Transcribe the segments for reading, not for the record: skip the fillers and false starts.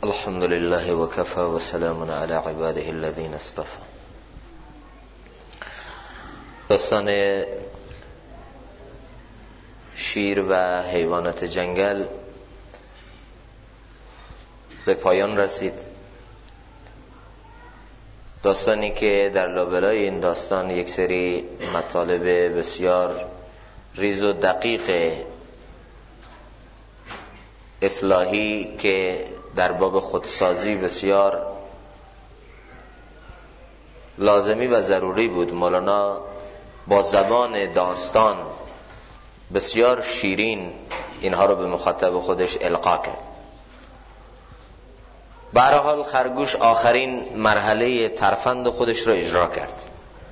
الحمد لله وكفى وسلام على عباده الذين اصطفى. داستان شیر و حیوانات جنگل به پایان رسید. داستانی که در لابلای این داستان یک سری مطالب بسیار ریز و دقیق اصلاحی که در باب خودسازی بسیار لازمی و ضروری بود، مولانا با زبان داستان بسیار شیرین اینها رو به مخاطب خودش القا کرد. به هر حال خرگوش آخرین مرحله ترفند خودش رو اجرا کرد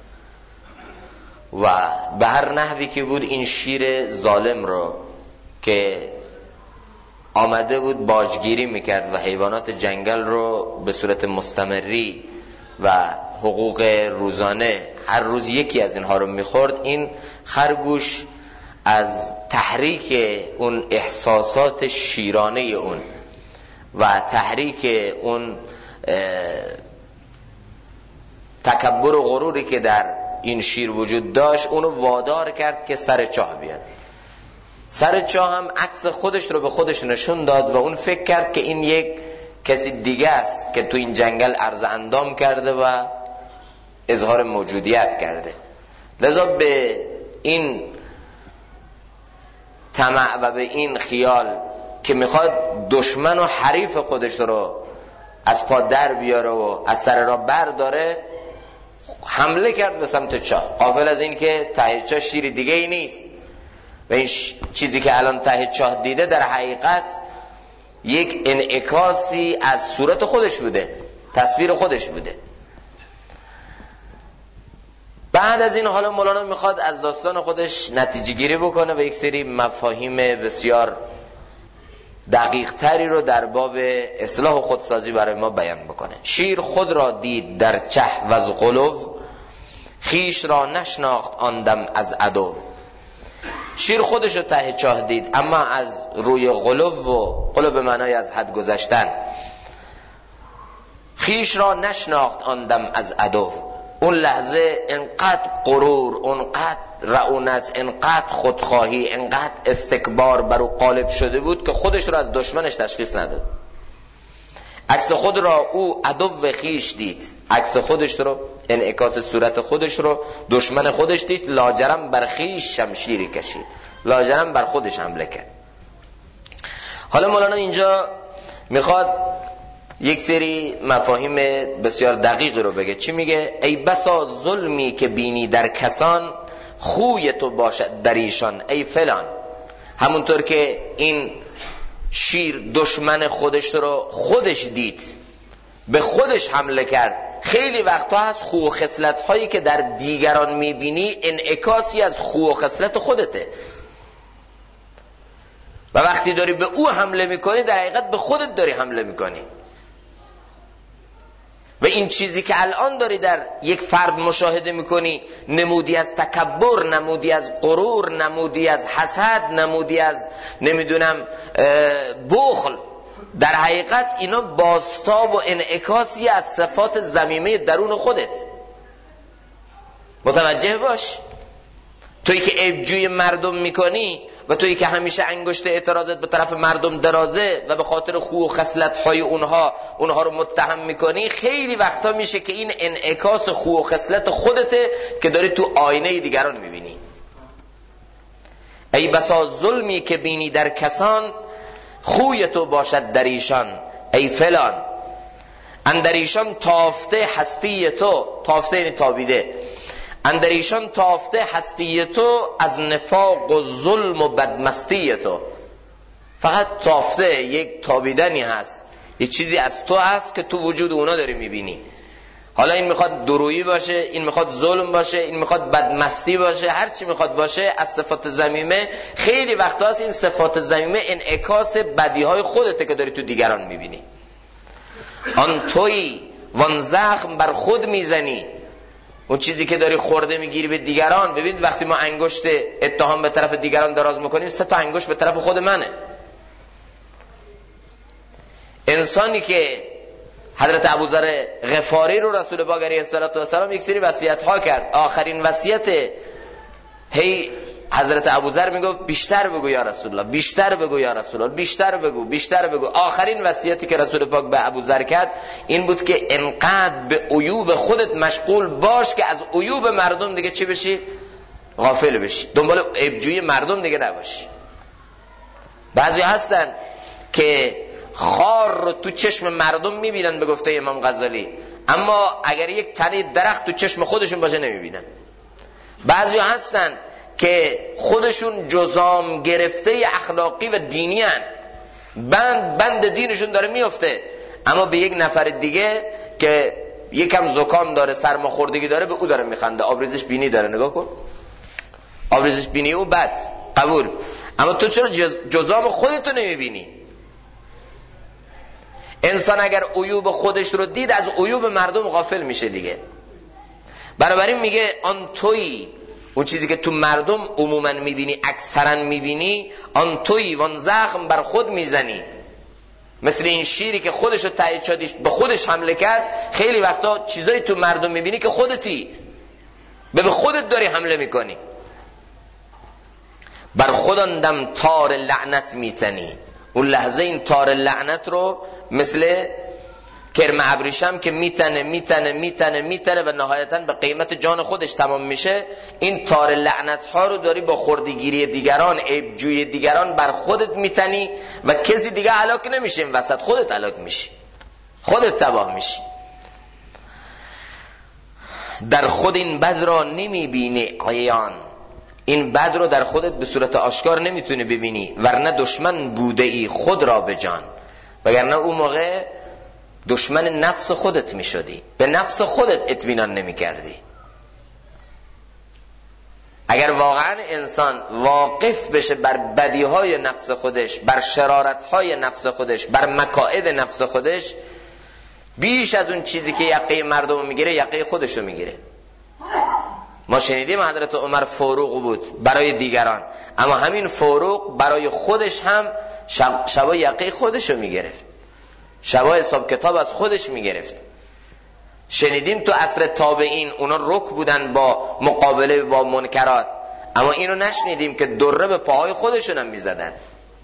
و به هر نحوی که بود این شیر ظالم رو که آمده بود باجگیری میکرد و حیوانات جنگل رو به صورت مستمری و حقوق روزانه هر روز یکی از اینها رو میخورد، این خرگوش از تحریک اون احساسات شیرانه اون و تحریک اون تکبر و غروری که در این شیر وجود داشت اونو وادار کرد که سر چاه بیاد. سر چاه هم عکس خودش رو به خودش نشون داد و اون فکر کرد که این یک کسی دیگه است که تو این جنگل عرض اندام کرده و اظهار موجودیت کرده. لذا به این طمع و به این خیال که میخواد دشمن و حریف خودش رو از پا در بیاره و از سر راه برداره، حمله کرد به سمت چاه، غافل از این که ته چاه شیر دیگه ای نیست و این چیزی که الان ته چاه دیده در حقیقت یک انعکاسی از صورت خودش بوده، تصویر خودش بوده. بعد از این حالا مولانا میخواد از داستان خودش نتیجه گیری بکنه و یک سری مفاهیم بسیار دقیق تری رو در باب اصلاح و خودسازی برای ما بیان بکنه. شیر خود را دید در چه و از غلو، خیش را نشناخت آن دم از عدو. شیر خودش رو ته چاه دید اما از روی غلو به معنای از حد گذشتن. خیش را نشناخت آن دم از عدو، اون لحظه انقدر غرور، انقدر رعونت، انقدر خودخواهی، انقدر استکبار بر او غالب شده بود که خودش رو از دشمنش تشخیص نداد. عکس خود را او عدو خیش دید، عکس خودش رو، انعکاس صورت خودش رو دشمن خودش دید. لاجرم بر خیش شمشیری کشید، لاجرم بر خودش حمله کرد. حالا مولانا اینجا میخواد یک سری مفاهیم بسیار دقیقی رو بگه. چی میگه؟ ای بسا ظلمی که بینی در کسان، خوی تو باشد در ایشان ای فلان. همونطور که این شیر دشمن خودش رو خودش دید، به خودش حمله کرد، خیلی وقتا هست خو و خصلت هایی که در دیگران میبینی انعکاسی از خو و خصلت خودته و وقتی داری به او حمله میکنی در حقیقت به خودت داری حمله میکنی. و این چیزی که الان داری در یک فرد مشاهده میکنی، نمودی از تکبر، نمودی از غرور، نمودی از حسد، نمودی از نمیدونم بخل، در حقیقت اینا بازتاب و انعکاسی از صفات ذمیمه درون خودت. متوجه باش، تویی که عیبجوی مردم میکنی و تویی که همیشه انگشت اعتراضت به طرف مردم درازه و به خاطر خو و خصلت‌های اونها رو متهم میکنی، خیلی وقتا میشه که این انعکاس خو و خصلت خودته که داری تو آینه دیگران میبینی. ای بسا ظلمی که بینی در کسان، خوی تو باشد در ایشان ای فلان. اندر ایشان تافته هستی تو، تافته یعنی تابیده، اندر ایشان تافته هستی تو از نفاق و ظلم و بدمستی تو. فقط تافته، یک تابیدنی هست، یک چیزی از تو هست که تو وجود اونا داری میبینی. حالا این میخواد درویی باشه، این میخواد ظلم باشه، این میخواد بدمستی باشه، هر چی میخواد باشه از صفات ذمیمه. خیلی وقتا هست این صفات ذمیمه انعکاس بدیهای خودته که داری تو دیگران میبینی. آن تویی وان زخم بر خود میزنی، اون چیزی که داری خورده میگیری به دیگران. ببین وقتی ما انگشت اتهام به طرف دیگران دراز میکنیم، 3 تا انگشت به طرف خود منه. انسانی که حضرت ابوذر غفاری رو رسول پاک علیه السلام یک سری وصیت ها کرد، آخرین وصیت حضرت ابوذر میگفت بیشتر بگو یا رسول الله، بیشتر بگو یا رسول الله، بیشتر بگو، بیشتر بگو. آخرین وصیتی که رسول پاک به ابوذر کرد این بود که انقدر به عیوب خودت مشغول باش که از عیوب مردم دیگه چی بشی؟ غافل بشی، دنبال عیبجویی مردم دیگه نباشی. بعضی هستن که خار رو تو چشم مردم میبینن به گفته امام غزالی، اما اگر یک تنه درخت تو چشم خودشون باشه نمیبینن. بعضی هستن که خودشون جزام گرفته اخلاقی و دینی هن، بند دینشون داره میفته، اما به یک نفر دیگه که یکم زکام داره، سرماخوردگی داره، به او داره میخنده، آبریزش بینی داره. نگاه کن، آبریزش بینی او بد، قبول، اما تو چرا جزام خودتو نمیبینی؟ انسان اگر عیوب خودش رو دید از عیوب مردم غافل میشه دیگه. بنابراین میگه آن تویی، اون چیزی که تو مردم عموما میبینی، اکثرا میبینی، آن تویی وان زخم بر خود میزنی. مثل این شیری که خودش رو تایید شدیش به خودش حمله کرد. خیلی وقتا چیزایی تو مردم میبینی که خودتی، به خودت داری حمله میکنی. بر خود آندم تار لعنت میتنی. اون لحظه این تار لعنت رو مثل کرم ابریشم که میتنه و نهایتاً به قیمت جان خودش تمام میشه، این تار لعنت ها رو داری با خردگیری دیگران، عیبجویی دیگران بر خودت میتنی و کسی دیگه هلاک نمیشه این وسط، خودت هلاک میشی، خودت تباه میشی. در خود این بد را نمیبینی عیان، این بد رو در خودت به صورت آشکار نمیتونی ببینی، ورنه دشمن بوده ای خود را به جان، وگرنه اون موقع دشمن نفس خودت میشدی، به نفس خودت اطمینان نمیکردی. اگر واقعا انسان واقف بشه بر بدیهای نفس خودش، بر شرارتهای نفس خودش، بر مکائد نفس خودش، بیش از اون چیزی که یقه مردم میگیره یقه خودشو میگیره. ما شنیدیم حضرت عمر فاروق بود برای دیگران، اما همین فاروق برای خودش هم شبا یقه خودشو میگرفت، شبا حساب کتاب از خودش میگرفت. شنیدیم تو عصر تابعین اونا رک بودن با مقابله با منکرات، اما اینو نشنیدیم که دره به پاهای خودشون هم میزدن.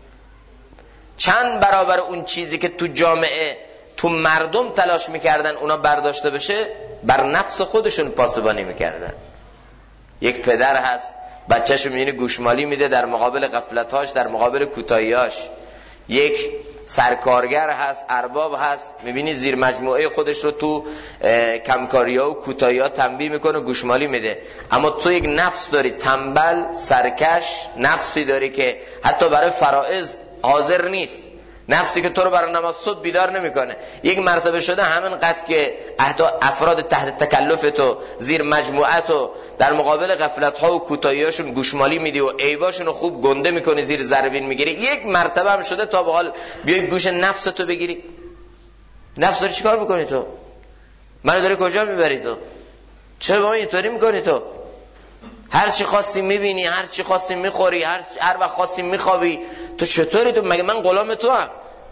چند برابر اون چیزی که تو جامعه تو مردم تلاش میکردن اونا برداشته بشه، بر نفس خودشون پاسبانی میکردن. یک پدر هست بچه‌شو میبینی گوشمالی میده در مقابل غفلتاش، در مقابل کوتاهیاش. یک سرکارگر هست، ارباب هست، میبینی زیر مجموعه خودش رو تو کمکاری‌ها و کوتاهی‌ها تنبیه میکنه، گوشمالی میده. اما تو یک نفس داری تنبل، سرکش، نفسی داری که حتی برای فرائض حاضر نیست، نفسی که تو رو برای نماز صبح بیدار نمیکنه. یک مرتبه شده همین قد که افراد تحت تکلف تو، زیر مجموعه تو، در مقابل غفلت‌ها و کوتاهی‌هاشون گوشمالی میدی و عیباشون رو خوب گنده میکنی، زیر ذربین میگیری. یک مرتبه هم شده تا به حال بیای گوش نفس تو بگیری؟ نفس داری چیکار میکنی تو؟ منو داری کجا میبری تو؟ چرا با من اینطوری میکنی تو؟ هر چی خواستی میبینی، هر چی خواستی میخوری، هر وقت خواستی میخوابی. تو چطوری تو؟ مگه من غلام تو هم؟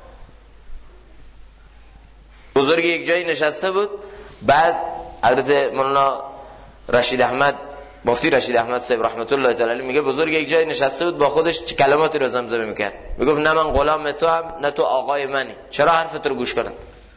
بزرگ یک جایی نشسته بود، بعد حضرت مولانا رشید احمد، مفتی رشید احمد صاحب رحمت الله تعالی علیه میگه بزرگ یک جایی نشسته بود با خودش کلماتی رو زمزمه میکرد، میگفت نه من غلام تو هم نه تو آقای منی، چرا حرفت رو گوش کنم؟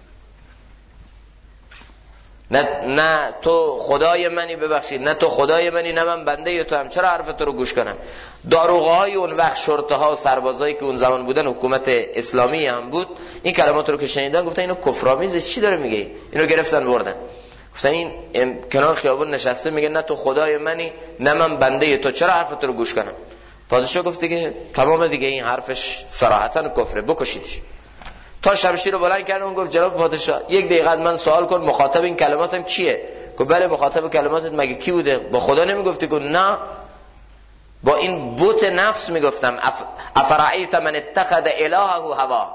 نه تو خدای منی، ببخشید، نه تو خدای منی نه من بنده تو هم، چرا حرف تو رو گوش کنم؟ داروغه‌های اون وقت، شرطه ها و سربازایی که اون زمان بودن، حکومت اسلامی هم بود، این کلمات رو که شنیدن گفتن اینو کفرآمیزه، چی داره میگه؟ اینو گرفتن بردن، گفتن این کنار خیابون نشسته میگه نه تو خدای منی نه من بنده تو، چرا حرف تو رو گوش کنم؟ پادشاه گفت که تمام دیگه این حرفش صراحتا کفره، بکشیدش. تا شمشیر رو بلند کرد، اون گفت جناب پادشاه یک دقیقه از من سوال کن، مخاطب این کلماتم کیه؟ گفت بله مخاطب کلماتت مگه کی بوده؟ با خدا نمیگفتی؟ گفت نه، با این بت نفس میگفتم. افرعیت من اتخذ الهه هوا.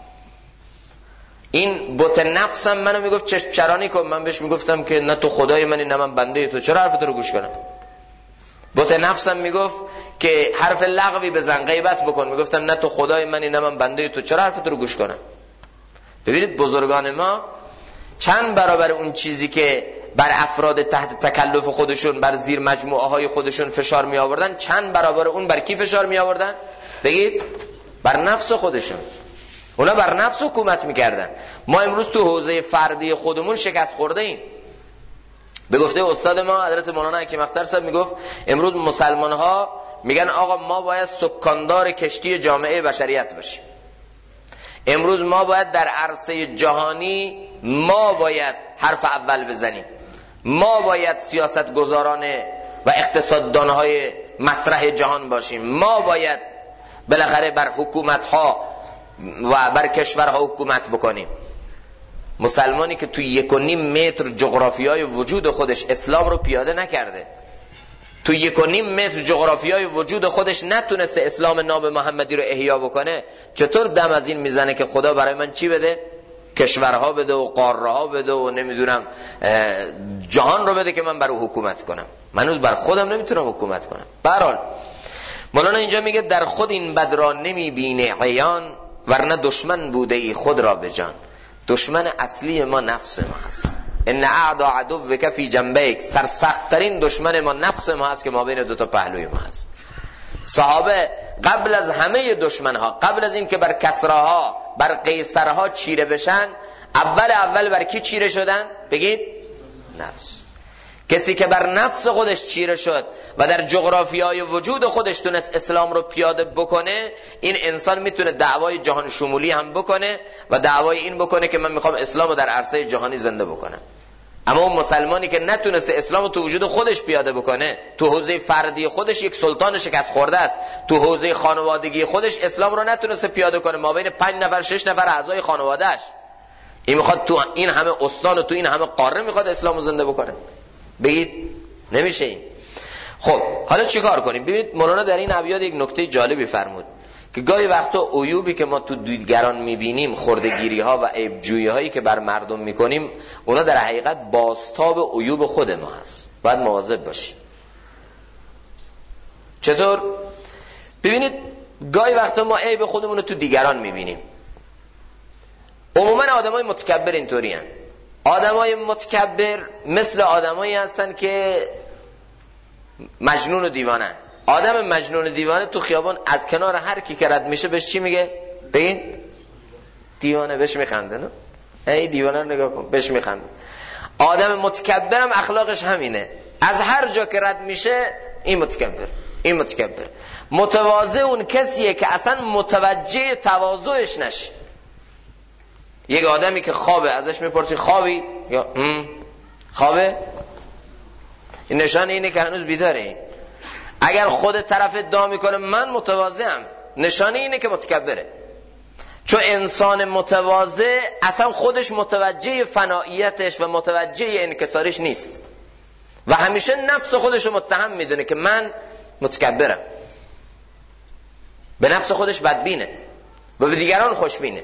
این بت نفسم منو میگفت چشم چرانی کن، من بهش میگفتم که نه تو خدای منی نه من بنده تو، چرا حرفت رو گوش کنم؟ بت نفسم میگفت که حرف لغوی بزن، غیبت بکن، میگفتم نه تو خدای منی نه من بنده تو، چرا حرفت رو گوش کنم؟ ببینید بزرگان ما چند برابر اون چیزی که بر افراد تحت تکلف خودشون، بر زیر مجموعه های خودشون فشار می آوردن، چند برابر اون بر کی فشار می آوردن؟ بگید بر نفس خودشون. اونا بر نفس حکومت میکردن. ما امروز تو حوزه فردی خودمون شکست خورده ایم. به گفته استاد ما حضرت مولانا حکیم اختر صاحب میگفت امروز مسلمان ها میگن آقا ما باید سکاندار کشتی جامعه بشریت باشیم. امروز ما باید در عرصه جهانی ما باید حرف اول بزنیم. ما باید سیاست گذاران و اقتصاددان های مطرح جهان باشیم. ما باید بالاخره بر حکومت ها و بر کشورها حکومت بکنیم. مسلمانی که توی 1.5 متر جغرافیای وجود خودش اسلام رو پیاده نکرده، توی 1.5 متر جغرافیای وجود خودش نتونسته اسلام ناب محمدی رو احیا بکنه، چطور دم از این میزنه که خدا برای من چی بده؟ کشورها بده و قاره‌ها بده و نمیدونم جهان رو بده که من بر او حکومت کنم. من بر خودم نمیتونم حکومت کنم. به هر حال مولانا اینجا میگه در خود این بد را نمیبینه عیان، ورنه دشمن بوده ای خود را به جان. دشمن اصلی ما نفس ما هست. ان اعدا عدوک فی جنبیک، سرسخت ترین دشمن ما نفس ما هست که ما بین دو تا پهلوی ما هست. صحابه قبل از همه دشمنها، قبل از این که بر کسراها بر قیصرها چیره بشن، اول بر کی چیره شدن؟ بگید نفس. کسی که بر نفس خودش چیره شد و در جغرافیای وجود خودش تونست اسلام رو پیاده بکنه، این انسان میتونه دعوای جهان شمولی هم بکنه و دعوای این بکنه که من میخوام اسلام رو در عرصه جهانی زنده بکنم. اما اون مسلمانی که نتونسته اسلام رو تو وجود خودش پیاده بکنه، تو حوزه فردی خودش یک سلطان شکست خورده است، تو حوزه خانوادگی خودش اسلام رو نتونسته پیاده کنه، ما بین 5 نفر 6 نفر اعضای خانواده‌اش، این میخواد تو این همه استان و تو این همه قاره میخواد اسلام رو زنده بکنه. بگید نمیشه این. خب حالا چیکار کنیم؟ ببینید مولانا در این ابیات یک نکته جالبی فرمود که گاهی وقتا عیوبی که ما تو دیگران میبینیم، خردگیری ها و عیب جویی هایی که بر مردم میکنیم، اونا در حقیقت بازتاب عیوب خود ما هست. باید مواظب باشیم. چطور؟ ببینید گاهی وقتا ما عیب خودمون رو تو دیگران میبینیم. عموما آدمای متکبر اینطوری هستند. آدمای متکبر مثل آدمایی هستن که مجنون و دیوانن. آدم مجنون و دیوانه تو خیابان از کنار هر کی که رد میشه بهش چی میگه؟ بگین دیوانه، بهش میخنده. نه ای دیوانه رو نگاه کن، بهش میخنده. آدم متکبر هم اخلاقش همینه، از هر جا که رد میشه این متکبر، این متکبر. متواضع اون کسیه که اصلا متوجه تواضعش نشه. یک آدمی که خوابه ازش میپرسی خوابی؟ یا خوابه؟ این نشانه اینه که هنوز بیداره. اگر خود طرف ادعا میکنه من متواضعم، نشانه اینه که متکبره. چون انسان متواضع اصلا خودش متوجه فناییتش و متوجه انکسارش نیست و همیشه نفس خودش رو متهم میدونه که من متکبرم. به نفس خودش بدبینه و به دیگران خوشبینه.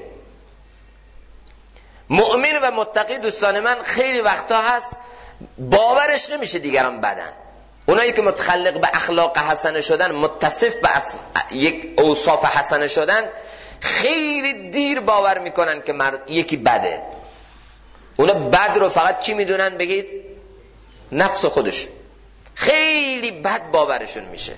مؤمن و متقی دوستان من خیلی وقتا هست باورش نمیشه دیگران بدن. اونایی که متخلق به اخلاق حسنه شدن، متصف به یک اوصاف حسنه شدن، خیلی دیر باور میکنن که یکی بده. اونا بد رو فقط کی میدونن؟ بگید نفس خودش. خیلی بد باورشون میشه.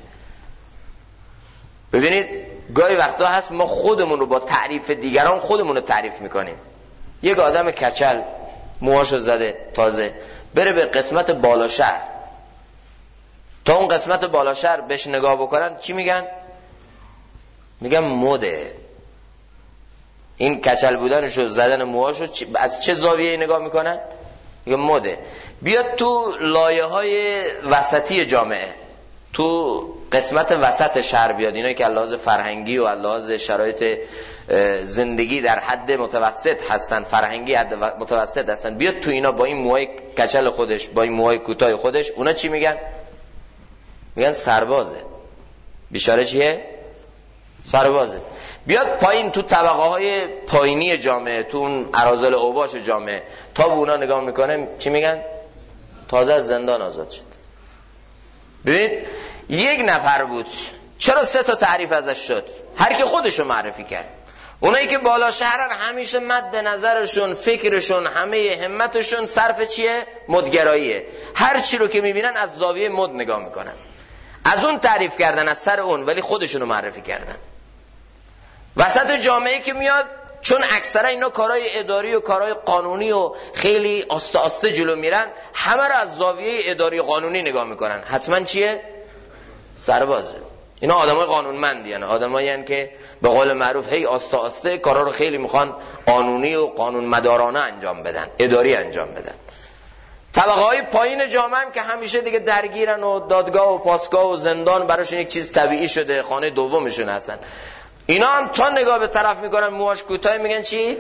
ببینید گاهی وقتا هست ما خودمون رو با تعریف دیگران خودمون رو تعریف میکنیم. یک آدم کچل موهاشو زده تازه بره به قسمت بالا شهر، تا اون قسمت بالا شهر بهش نگاه بکنن چی میگن؟ میگن مده. این کچل بودنشو، زدن موهاشو از چه زاویه‌ای نگاه میکنن؟ میگن مده. بیاد تو لایه های وسطی جامعه، تو قسمت وسط شهر بیاد، اینایی که لحاظ فرهنگی و لحاظ شرایط زندگی در حد متوسط هستن، فرهنگی حد متوسط هستن، بیاد تو اینا با این موهای کچل خودش، با این موهای کوتاه خودش، اونا چی میگن؟ میگن سربازه. بیچاره چیه؟ سربازه. بیاد پایین تو طبقه های پایینی جامعه، تو اون اراذل اوباش جامعه، تا به اونا نگاه میکنه چی میگن؟ تازه از زندان آزاد شد. ببینید یک نفر بود، چرا 3 تا تعریف ازش شد؟ هر کی خودشو معرفی کرد. اونایی که بالا شهرن همیشه مد نظرشون، فکرشون، همه همتشون صرف چیه؟ مدگراییه. هر چی رو که میبینن از زاویه مد نگاه میکنن، از اون تعریف کردن، از سر اون، ولی خودشونو معرفی کردن. وسط جامعه که میاد، چون اکثرا اینا کارهای اداری و کارهای قانونی و خیلی آسته آسته جلو میرن، همه رو از زاویه اداری قانونی نگاه میکنن. حتما چیه؟ سربازه. اینا آدمای قانونمندی هستن، آدمایی هستن که به قول معروف هی آسته آسته کارا رو خیلی میخوان قانونی و قانون مدارانه انجام بدن، اداری انجام بدن. طبقه های پایین جامعه هم که همیشه دیگه درگیرن و دادگاه و پاسگاه و زندان براشون یک چیز طبیعی شده، خانه دومشون هستن. اینا هم تا نگاه به طرف میکنن موهاش کوتاه میگن چی؟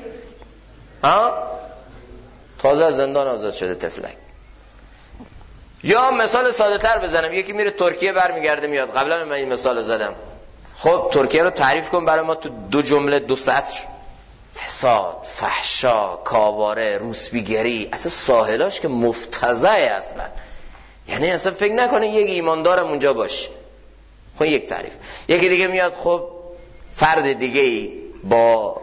تازه از زندان آزاد شده تفلک. یا مثال ساده تر بزنم، یکی میره ترکیه برمیگرده میاد. قبلا من این مثال زدم. خب ترکیه رو تعریف کن برای ما تو 2 جمله 2 سطر. فساد، فحشا، کاواره، روسبیگری، اصلا ساحلاش که مفتضحه اصلا. یعنی اصلا فکر نکنه یک ایماندارم اونجا باشه. خب یک تعریف. یکی دیگه میاد، خب فرد دیگه‌ای با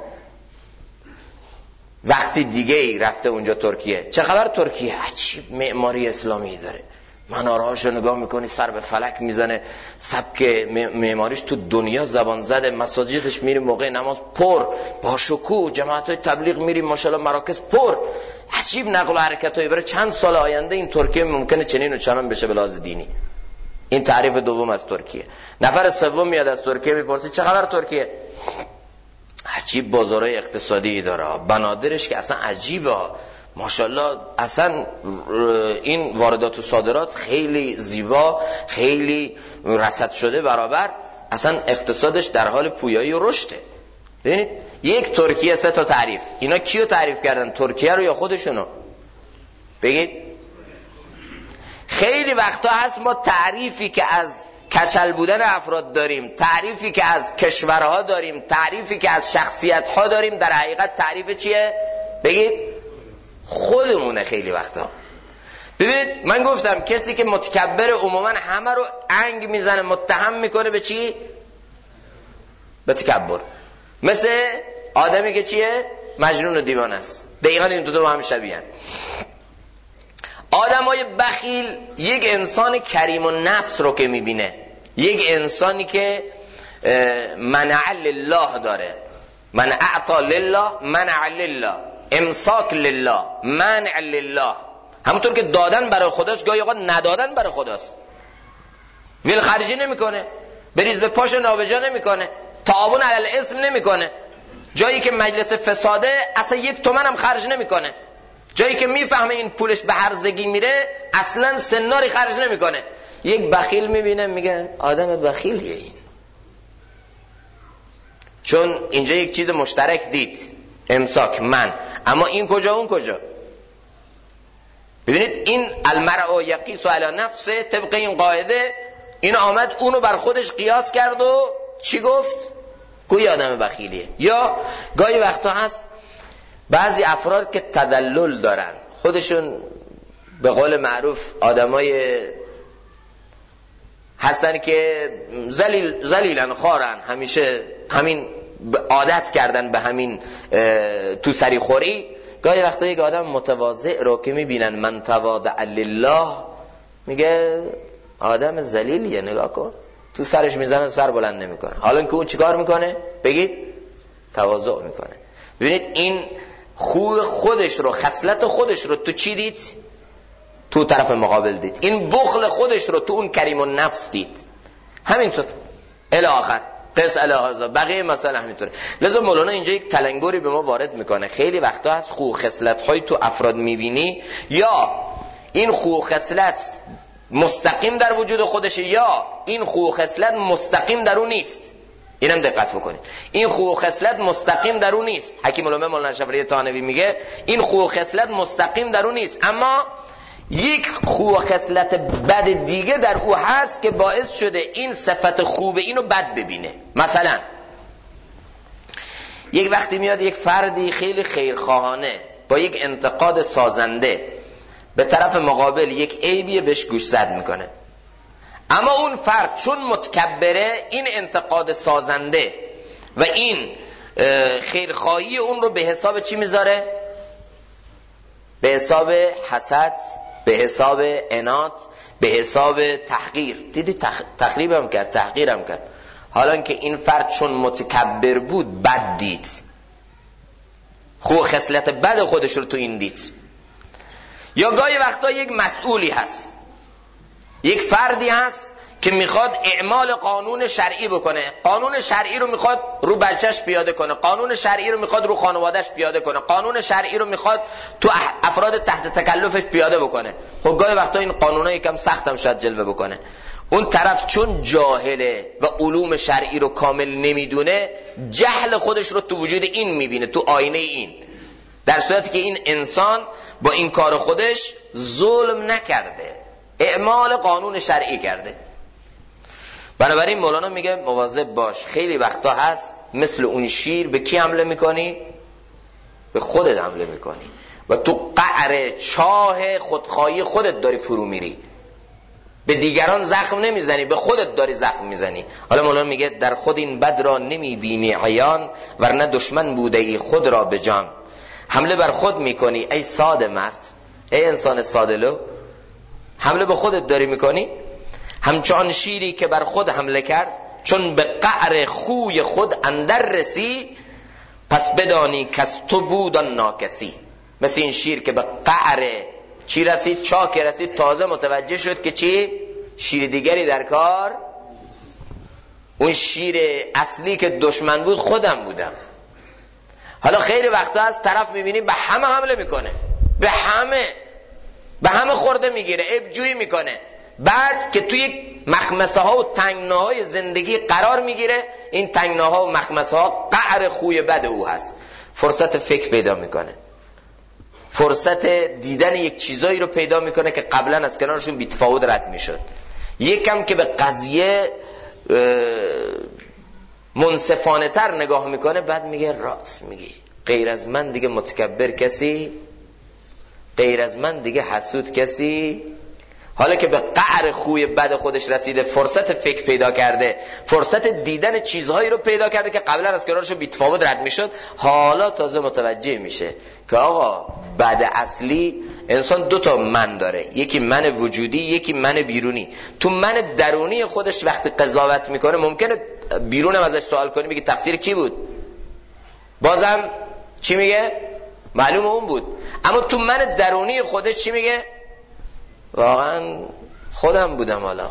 وقتی دیگه‌ای رفته اونجا ترکیه. چه خبر ترکیه؟ عجیب معماری اسلامی داره. منارهاشو نگاه میکنی سر به فلک میزنه، سبک معماریش تو دنیا زبان زده. مساجدش میری موقع نماز پر با شکوه، جماعتای تبلیغ میری ماشاءالله مراکز پر. عجیب نقل و حرکتایی. برای چند سال آینده این ترکیه ممکنه چنین و چنان بشه به لحاظ دینی. این تعریف دوم از ترکیه. نفر سوم میاد از ترکیه میپرسه چه خبر ترکیه؟ عجیب بازارهای اقتصادی داره، بنادرش که اصلا عجیبه ماشاءالله، اصلا این واردات و صادرات خیلی زیبا، خیلی رصد شده برابر، اصلا اقتصادش در حال پویایی و رشده. ببینید یک ترکیه 3 تا تعریف. اینا کیو تعریف کردن؟ ترکیه رو یا خودشونو؟ بگید. خیلی وقتا هست ما تعریفی که از کچل بودن افراد داریم، تعریفی که از کشورها داریم، تعریفی که از شخصیتها داریم، در حقیقت تعریف چیه؟ بگید. خودمونه خیلی وقتا. ببینید من گفتم کسی که متکبر عموما همه رو انگ میزنه، متهم میکنه به چی؟ به تکبر. مثل آدمی که چیه؟ مجنون و دیوانه است. دقیقاً این دو با هم شبیهن. آدمای بخیل یک انسان کریم النفس رو که میبینه، یک انسانی که منع لله داره، من اعطا لله منع لله، امساک لله منع لله، همونطور که دادن برای خداست گاهی اوقات ندادن برای خداست. ویل خرجی نمیکنه، بریز به پاش نابجا نمیکنه، تعاون علی الاسم نمیکنه، جایی که مجلس فساده اصلا 1 تومن هم خرج نمیکنه، جایی که میفهمه این پولش به هرزگی میره اصلا سناری خرج نمیکنه. یک بخیل میبینه میگه آدم بخیلیه این، چون اینجا یک چیز مشترک دید، امساک، من، اما این کجا اون کجا. ببینید این المرء یقیس علی نفسه، طبق این قاعده این آمد اونو بر خودش قیاس کرد و چی گفت؟ گوی آدم بخیلیه. یا گاهی وقتا هست بعضی افراد که تدلل دارن، خودشون به قول معروف آدمای هستن که ذلیلن خارن، همیشه همین عادت کردن به همین تو سری خوری. گاهی وقتا یک آدم متواضع رو که میبینن من تواضع لله، میگه آدم ذلیلیه، نگاه کن، تو سرش میزنن سر بلند نمیکنه. حالا که اون چیکار میکنه؟ بگید تواضع میکنه. ببینید این خوب خودش رو، خصلت خودش رو تو چی دید؟ تو طرف مقابل دید. این بخل خودش رو تو اون کریم النفس دید. همینطور الی آخر قص الی هذا، بقیه مثلا همینطوره. لذا مولانا اینجا یک تلنگری به ما وارد میکنه. خیلی وقتا هست خوب خصلت های تو افراد میبینی، یا این خوب خصلت مستقیم در وجود خودشه، یا این خوب خصلت مستقیم در اون نیست. اینم دقت بکنید، این خوب خصلت مستقیم در اون نیست. حکیم الامه مولانا شفری تانوی میگه این خوب خصلت مستقیم در اون نیست، اما یک خوب خصلت بد دیگه در او هست که باعث شده این صفت خوب اینو بد ببینه. مثلا یک وقتی میاد یک فردی خیلی خیرخواهانه با یک انتقاد سازنده به طرف مقابل یک عیبی بهش گوشزد میکنه، اما اون فرد چون متکبره این انتقاد سازنده و این خیرخواهی اون رو به حساب چی میذاره؟ به حساب حسد، به حساب عناد، به حساب تحقیر. دیدی تخریبم کرد، تحقیرم کرد. حالا که این فرد چون متکبر بود بد دید، خصلت بد خودش رو تو این دید. یا گاهی وقتا یک مسئولی هست، یک فردی هست که میخواد اعمال قانون شرعی بکنه، قانون شرعی رو میخواد رو بچهش پیاده کنه، قانون شرعی رو میخواد رو خانوادهش پیاده کنه، قانون شرعی رو میخواد تو افراد تحت تکلفش پیاده بکنه. خب گاهی وقتا این قانونا یکم سختم شاید جلوه بکنه. اون طرف چون جاهله و علوم شرعی رو کامل نمیدونه، جهل خودش رو تو وجود این میبینه، تو آینه این، در صورتی که این انسان با این کار خودش ظلم نکرده، اعمال قانون شرعی کرده. بنابراین مولانا میگه مواظب باش. خیلی وقتا هست مثل اون شیر به کی حمله میکنی؟ به خودت حمله میکنی و تو قعر چاه خودخواهی خودت داری فرو میری. به دیگران زخم نمیزنی، به خودت داری زخم میزنی. حالا مولانا میگه در خود این بد را نمیبینی عیان، ورنه دشمن بوده ای خود را به جان. حمله بر خود میکنی ای ساده مرد، ای انسان ساده‌لو، حمله به خودت داری میکنی. همچون شیری که بر خود حمله کرد، چون به قعر خوی خود اندر رسی، پس بدانی کس تو بود آن ناکسی. مثل این شیر که به قعر چی رسید؟ چاک رسید، تازه متوجه شد که چی؟ شیر دیگری در کار. اون شیر اصلی که دشمن بود خودم بودم. حالا خیلی وقتا از طرف میبینی به همه حمله میکنه، به همه خورده میگیره، عیبجویی میکنه. بعد که توی مخمسه ها و تنگناهای زندگی قرار میگیره، این تنگناها و مخمسه ها قعر خوی بد او هست. فرصت فکر پیدا میکنه، فرصت دیدن یک چیزایی رو پیدا میکنه که قبلا از کنارشون بی‌تفاوت رد میشد. یکم که به قضیه منصفانه تر نگاه میکنه، بعد میگه راست میگی، غیر از من دیگه متکبر کسی، غیر از من دیگه حسود کسی. حالا که به قعر خوی بد خودش رسیده، فرصت فکر پیدا کرده، فرصت دیدن چیزهایی رو پیدا کرده که قبلا از کنارشون بی‌تفاوت رد میشد، حالا تازه متوجه میشه که آقا بد اصلی انسان دو تا من داره، یکی من وجودی، یکی من بیرونی. تو من درونی خودش وقتی قضاوت میکنه، ممکنه بیرونم ازش سوال کنی بگی تقصیر کی بود، بازم چی میگه؟ معلومه اون بود. اما تو من درونی خودش چی میگه؟ واقعا خودم بودم. حالا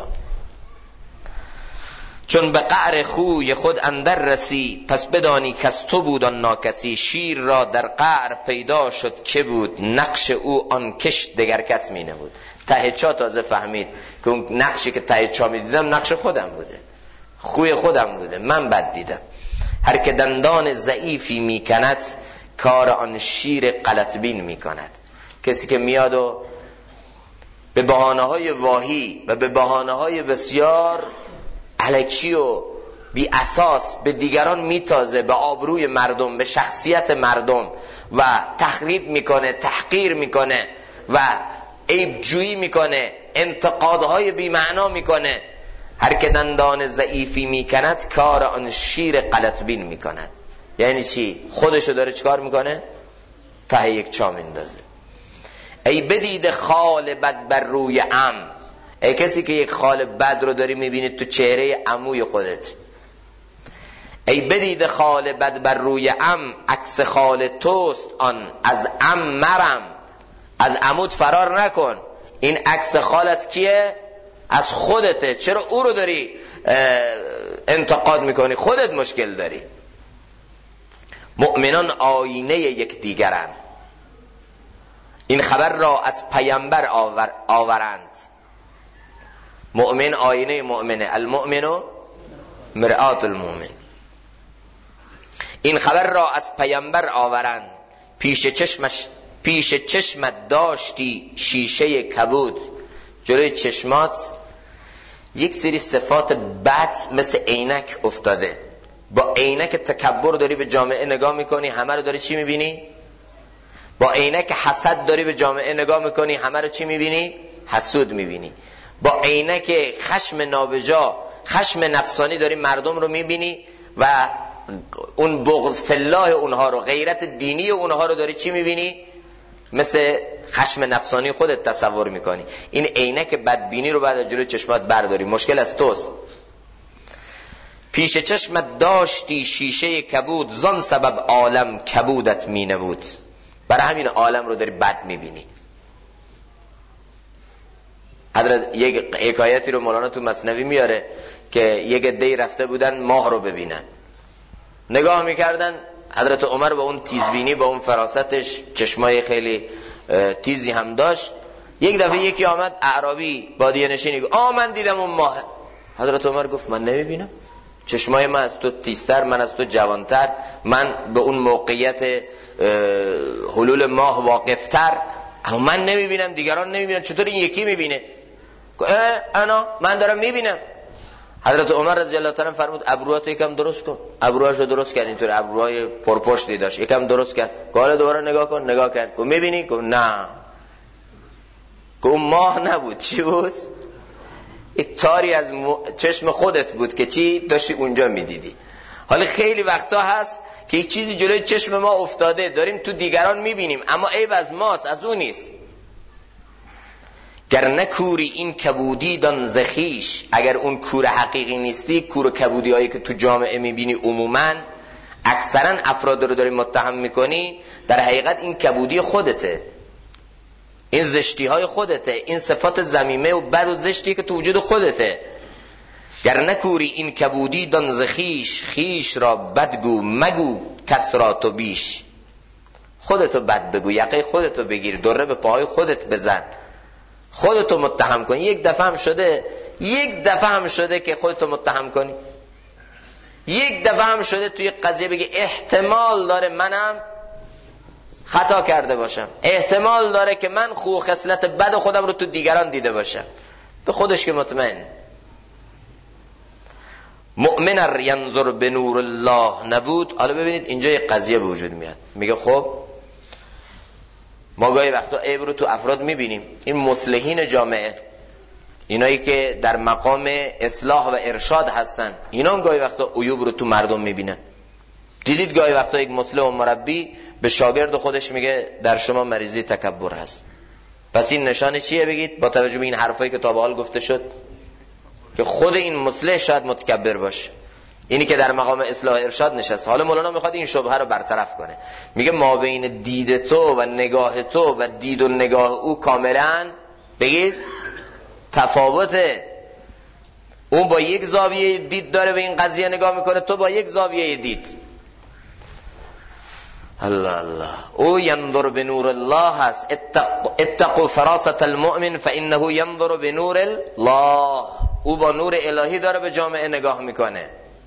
چون به قعر خوی خود اندر رسی، پس بدانی کس تو بود آن ناکسی. شیر را در قعر پیدا شد که بود، نقش او آن کش دگر کس می نمود. ته چا تازه فهمید که اون نقشی که ته چا می دیدم نقش خودم بوده، خوی خودم بوده، من بد دیدم. هر که دندان ضعیفی می کند، کار آن شیر غلط بین می کند. کسی که میاد و به بهانه‌های واهی و به بهانه‌های بسیار الکی و بی اساس به دیگران میتازه، به آبروی مردم، به شخصیت مردم و تخریب میکنه، تحقیر میکنه و عیبجویی میکنه، انتقادهای بی معنا میکنه. هر که دندان ضعیفی میکند، کار آن شیر غلط بین میکند. یعنی چی؟ خودشو داره چیکار میکنه؟ ته یک چا میندازه. ای بدید خال بد بر روی عم، ای کسی که یک خال بد رو داری میبینی تو چهره عموی خودت، ای بدید خال بد بر روی عم، عکس خال توست آن از عم مرم. از عمود فرار نکن، این عکس خال از کیه؟ از خودته. چرا او رو داری انتقاد میکنی؟ خودت مشکل داری. مؤمنان آینه یک دیگرند، این خبر را از پیامبر آورند. مؤمن آینه مؤمنه، المؤمن مرآت المؤمن. این خبر را از پیامبر آورند، پیش چشمت داشتی شیشه کبود. جلوی چشمات یک سری صفات بد مثل عینک افتاده. با عینک تکبر داری به جامعه نگاه میکنی، همه رو داری چی میبینی؟ با عینک حسد داری به جامعه نگاه میکنی، همه رو چی میبینی؟ حسود میبینی. با عینک خشم نابجا، خشم نفسانی داری مردم رو میبینی و اون بغض فی الله اونها رو، غیرت دینی اونها رو داری چی میبینی؟ مثل خشم نفسانی خودت تصور میکنی. این عینک بدبینی رو بعد از جلوی چشمات برداری، مشکل از توست. پیش چشمت داشتی شیشه کبود، زان سبب عالم کبودت مینمود. برای همین عالم رو داری بد میبینی. حضرت یک حکایتی رو مولانا تو مثنوی میاره که یک عده‌ای رفته بودن ماه رو ببینن، نگاه میکردن. حضرت عمر با اون تیزبینی، با اون فراستش، چشمای خیلی تیزی هم داشت. یک دفعه یکی آمد اعرابی بادیه نشینی گفت من دیدم اون ماه. حضرت عمر گفت من نمیبینم، چشمای من از تو تیزتر، من از تو جوانتر، من به اون موقعیت حلول ماه واقفتر، اما من نمیبینم، دیگران نمیبینن، چطور این یکی میبینه؟ من دارم میبینم. حضرت عمر رضی الله تعالی فرمود ابروهاتو یکم درست کن. ابروهاشو درست کرد، اینطور ابروهای پرپشتی داشت، یکم درست کرد. حالا دوباره نگاه کن. نگاه کرد. گفت میبینی؟ گفت نه. گفت ماه نبود، چی بود؟ یک تاری از چشم خودت بود که چی داشتی اونجا میدیدی. حالا خیلی وقتا هست که یک چیزی جلوی چشم ما افتاده، داریم تو دیگران میبینیم، اما عیب از ماست، از اون نیست. گر نکوری این کبودی دان زخیش، اگر اون کور حقیقی نیستی، کور کبودی هایی که تو جامعه میبینی عموما اکثرا افراد رو داری متهم میکنی، در حقیقت این کبودی خودته، این زشتی های خودته، این صفات ذمیمه و بد و زشتی که تو وجود خودته. گر نکوری این کبودی دان زخیش، خیش را بدگو مگو کس را تو بیش. خودتو بد بگو، یقه خودتو بگیر، دره به پاهای خودت بزن، خودتو متهم کنی. یک دفعه هم شده که خودتو متهم کنی؟ یک دفعه هم شده توی قضیه بگی احتمال داره منم خطا کرده باشم، احتمال داره که من خو خصلت بد خودم رو تو دیگران دیده باشم؟ به خودش که مطمئن. مؤمن ینظر به نور الله نبود. حالا ببینید اینجا یک قضیه به وجود میاد، میگه خب ما گاهی وقتا عیب رو تو افراد میبینیم، این مصلحین جامعه، اینایی که در مقام اصلاح و ارشاد هستن، اینا گاهی وقتا عیوب رو تو مردم میبینن. دیدید گاهی وقتا یک مصلح و مربی به شاگرد خودش میگه در شما مریضی تکبر هست. پس این نشانه چیه بگید با توجه به این حرفایی که تا به حال گفته شد؟ که خود این مصلح شاید متکبر باشه، اینی که در مقام اصلاح ارشاد نشسته. حالا مولانا میخواد این شبهه رو برطرف کنه، میگه ما بین دید تو و نگاه تو و دید و نگاه او کاملا بگید تفاوته. اون با یک زاویه دید داره به این قضیه نگاه میکنه، تو با یک زاویه دید. الله الله. او ینظر به نور الله هست. اتقوا فراست المؤمن فانه ینظر به نور الله. او با نور الهی داره به جامعه نگاه میکنه.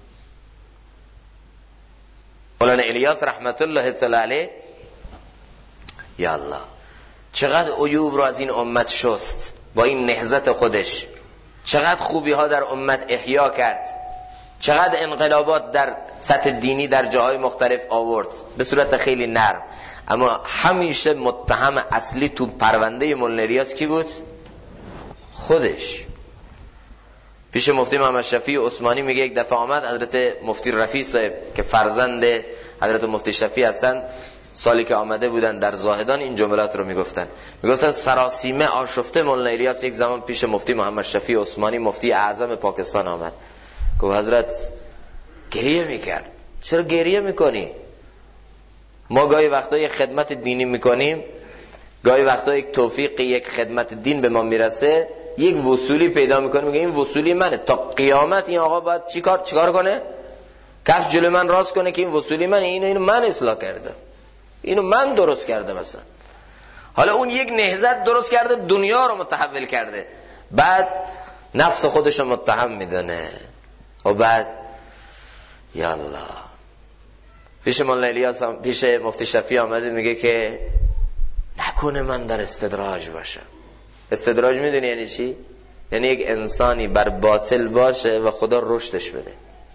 مولانا الیاس رحمت الله تعالی علیه، یا الله چقدر عیوب رو از این امت شست با این نهضت خودش، چقدر خوبی ها در امت احیا کرد، چقدر انقلابات در سطح دینی در جاهای مختلف آورد به صورت خیلی نرم. اما همیشه متهم اصلی تو پرونده مولانا الیاس کی بود؟ خودش. پیش مفتی محمد شفیع عثمانی میگه یک دفعه آمد حضرت مفتی رفیع صاحب که فرزند حضرت مفتی شفیع هستن، سالی که آمده بودن در زاهدان این جملات رو میگفتن سراسیمه آشفته مولانا الیاس یک زمان پیش مفتی محمد شفیع عثمانی مفتی اعظم پاکستان آمد، گفت حضرت گریه میکرد. چرا گریه میکنی؟ ما گاهی وقتا یک خدمت دینی میکنیم، گاهی وقتا یک توفیق یک خدمت دین به ما میرسه، یک وصولی پیدا میکنه، میگه این وصولی منه، تا قیامت این آقا باید چیکار کنه؟ کف جلو من راست کنه که این وصولی منه، اینو من اصلاح کردم، اینو من درست کردم مثلا. حالا اون یک نهضت درست کرده، دنیا رو متحول کرده، بعد نفس خودش رو متهم میدونه و بعد یا الله. پیش مولانا الیاس پیش مفتی شفیع آمده میگه که نکنه من در استدراج باشم. استدراج میدونی یعنی چی؟ یعنی یک انسانی بر باطل باشه و خدا رشدش بده.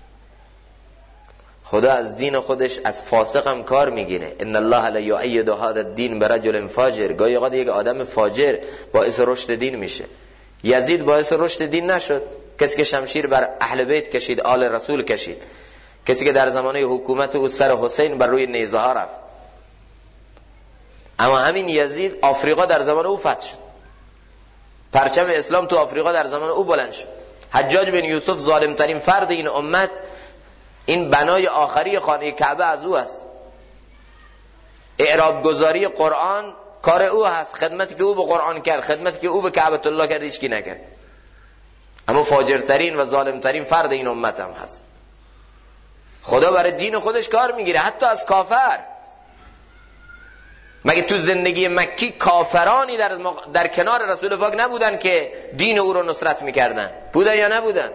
خدا از دین خودش از فاسق هم کار میگیره. ان الله لا یؤید هذا الدین برجل فاجر. گاهی اوقات یک آدم فاجر باعث رشد دین میشه. یزید باعث رشد دین نشد، کسی که شمشیر بر اهل بیت کشید، آل رسول کشید. کسی که در زمانه حکومت او سر حسین بر روی نیزه ها رفت. اما همین یزید آفریقا در زمان او فتح شد، پرچم اسلام تو آفریقا در زمان او بلند شد. حجاج بن یوسف ظالم ترین فرد این امت، این بنای آخری خانه کعبه از او است. اعراب گذاری قرآن کار او هست، خدمتی که او به قرآن کرد، خدمتی که او به کعبه الله کرد هیچ کی نکرد. اما فاجرترین و ظالمترین فرد این امت هم هست. خدا برای دین خودش کار میگیره، حتی از کافر. مگه تو زندگی مکی کافرانی در کنار رسول پاک نبودن که دین او رو نصرت میکردن؟ بودن یا نبودن؟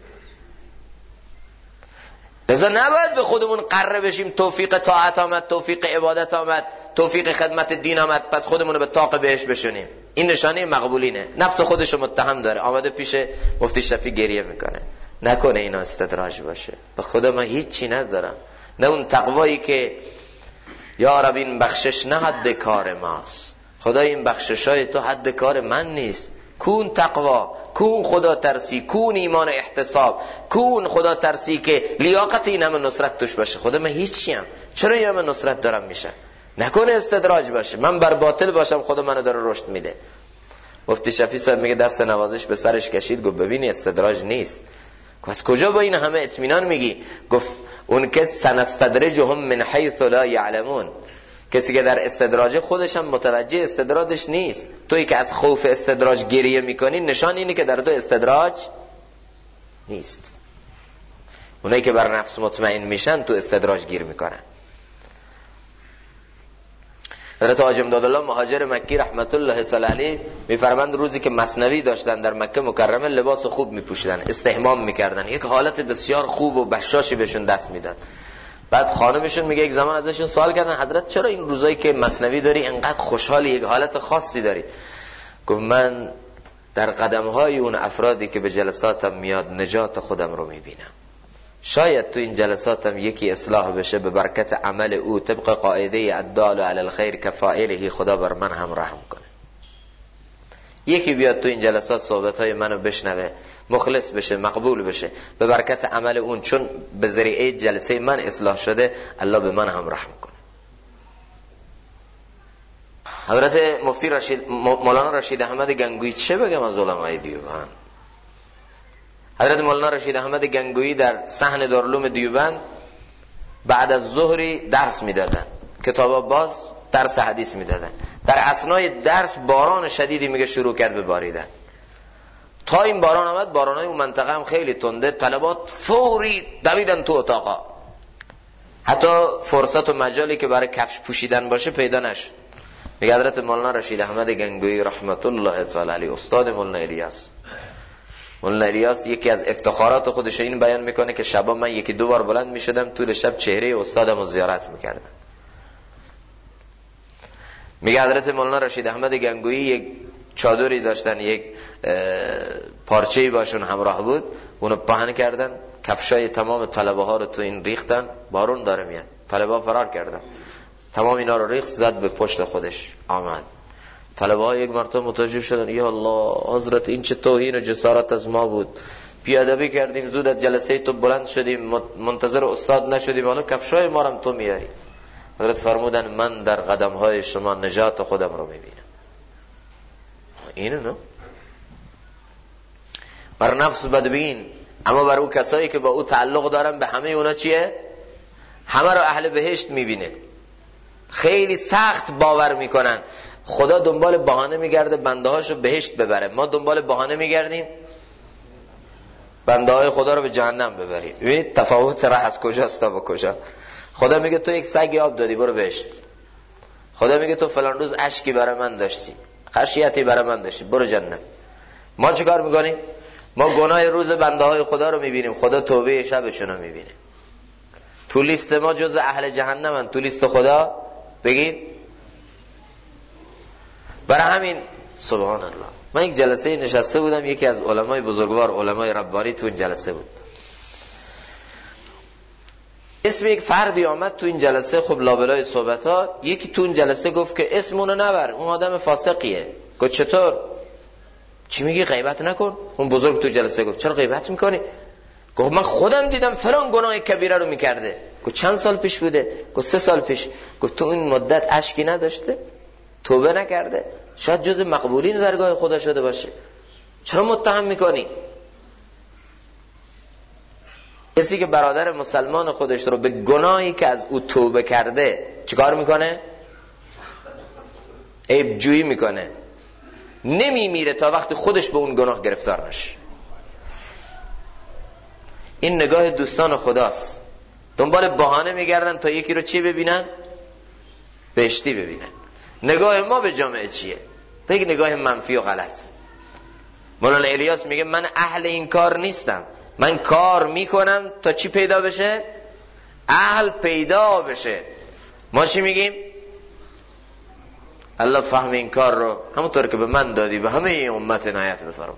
لذا نباید به خودمون قره بشیم توفیق طاعت آمد، توفیق عبادت آمد، توفیق خدمت دین آمد، پس خودمون رو به طاق بهش بشونیم. این نشانه مقبولینه. نفس خودش رو متهم داره، آمده پیش مفتی شفیع گریه میکنه. نکنه اینا استدراج باشه. به خدا من هیچی ندارم، نه اون تقوایی که یا رب این بخشش نه حد کار ماست. خدا این بخششای تو حد کار من نیست. کون تقوا، کون خدا ترسی، کون ایمان احتساب، کون خدا ترسی که لیاقت این همه نصرت توش باشه. خدا من هیچیم، چرا این همه نصرت دارم میشه؟ نکنه استدراج باشه، من بر باطل باشم خدا منو داره رشد میده. مفتی شفیع صاحب میگه دست نوازش به سرش کشید، گفت ببینی استدراج نیست. از کجا با این همه اطمینان میگی؟ گفت اون که سنستدرجهم من حیث لا یعلمون، کسی که در استدراج خودش هم متوجه استدراجش نیست. تویی که از خوف استدراج گریه میکنی، نشان اینه که در تو استدراج نیست. اونایی که بر نفس مطمئن میشن تو استدراج گیر میکنن. حضرت حاج امدادالله مهاجر مکی رحمت الله تعالی علیه میفرمند روزی که مثنوی داشتن در مکه مکرمه لباس خوب میپوشیدن، استحمام میکردن، یک حالت بسیار خوب و بشاشی بهشون دست میداد. بعد خانمشون میگه یک زمان ازشون سوال کردن حضرت چرا این روزایی که مثنوی داری انقدر خوشحالی، یک حالت خاصی داری؟ گفت من در قدمهای اون افرادی که به جلساتم میاد نجات خودم رو میبینم. شاید تو این جلساتم یکی اصلاح بشه به برکت عمل او، طبق قاعده الدال علی الخیر کفاعله، خدا بر من هم رحم کنه. یکی بیاد تو این جلسات صحبتهای منو بشنوه، مخلص بشه، مقبول بشه، به برکت عمل اون، چون به ذریعه جلسه من اصلاح شده، الله به من هم رحم کنه. حضرت مفتی مولانا رشید احمد گنگویی چه بگم از علمای دیوبند؟ حضرت مولانا رشید احمد گنگویی در صحن دارالعلوم دیوبند بعد از ظهری درس میدادن، کتابا باز درس حدیث میدادن. در اثنای درس باران شدیدی میگه شروع کرد به باریدن. تا این باران آمد، بارانای اون منطقه هم خیلی تنده، طلبات فوری دویدن تو اتاقا، حتی فرصت و مجالی که برای کفش پوشیدن باشه پیدا نشد. میگه حضرت مولانا رشید احمد گنگویی رحمت الله تعالی علیه، استاد مولانا الیاس، مولانا الیاس یکی از افتخارات خودش این بیان میکنه که شبا من یکی دو بار بلند میشدم طول شب چهره استادم رو زیارت میکردم. میگه حضرت مولانا رشید احمد گنگویی یک چادری داشتن، یک پارچه‌ای باشون همراه بود، اونو پهن کردن، کفشای تمام طلبه ها رو تو این ریختن، بارون داره میاد، طلبه ها فرار کردن، تمام اینا رو ریخت زد به پشت خودش آمد. طلبه ها یک مرتبه متوجه شدن یا الله حضرت این چه توهین و جسارت از ما بود، بیادبی کردیم، زود از جلسه تو بلند شدیم، منتظر استاد نشدیم، حالا کفشای ما رو تو میاری. حضرت فرمودن من در قدم های شما نجات خودم رو میبینم. اینه نه؟ بر نفس بدبین، اما بر او کسایی که با او تعلق دارن به همه اونا چیه؟ همه رو اهل بهشت میبینه. خیلی سخت باور میکنن خدا دنبال بهانه میگرده بنده هاشو بهشت ببره، ما دنبال بهانه میگردیم بنده های خدا رو به جهنم ببریم. ببینید تفاوت راه از کجاست تا به کجا. خدا میگه تو یک سگ آب دادی برو بهشت، خدا میگه تو فلان روز اشکی برای من داشتی، خشیتی برای من داشتی، برو جنت. ما چه کار میکنیم؟ ما گناه روز بنده های خدا رو میبینیم، خدا توبه شبشون رو میبینه. تو لیست ما جز اهل جهنمن، تو لیست خدا بگید. برای همین سبحان الله، من یک جلسه نشسته بودم، یکی از علمای بزرگوار، علمای ربانی تو این جلسه بود. اسم یک فردی آمد تو این جلسه، خب لابلای صحبت ها یکی تو این جلسه گفت که اسم اونو نبر، اون آدم فاسقیه. گفت چطور؟ چی میگی؟ غیبت نکن. اون بزرگ تو جلسه گفت چرا غیبت میکنی؟ گفت من خودم دیدم فلان گناه کبیره رو میکرده. گفت چند سال پیش بوده؟ گفت 3 سال پیش. گفت تو این مدت اشکی نداشته؟ توبه نکرده؟ شاید جز مقبولین درگاه خدا شده باشه، چرا متهم میکنی؟ کسی که برادر مسلمان خودش رو به گناهی که از او توبه کرده چیکار میکنه؟ عیب جویی میکنه، نمیمیره تا وقتی خودش به اون گناه گرفتار نشه. این نگاه دوستان خداست. دنبال بهانه میگردن تا یکی رو چی ببینن؟ بهشتی ببینن. نگاه ما به جامعه چیه؟ یک نگاه منفی و غلط. مولانا الیاس میگه من اهل این کار نیستم، من کار میکنم تا چی پیدا بشه؟ اهل پیدا بشه. ما چی میگیم؟ الله فهم این کار رو همونطور که به من دادی به همه این امت عنایت بفرما.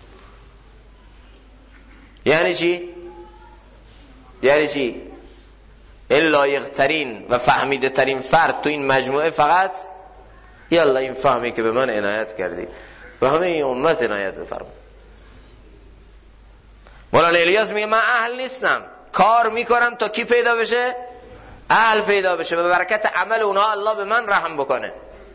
یعنی چی؟ یعنی چی؟ این لایق ترین و فهمیده ترین فرد تو این مجموعه فقط یا الله این فهمی که به من عنایت کردی به همه این امت عنایت بفرما. مولانا الیاس میگه من اهل نیستم، کار میکنم تا کی پیدا بشه؟ اهل پیدا بشه، به برکت عمل اونها الله به من رحم بکنه.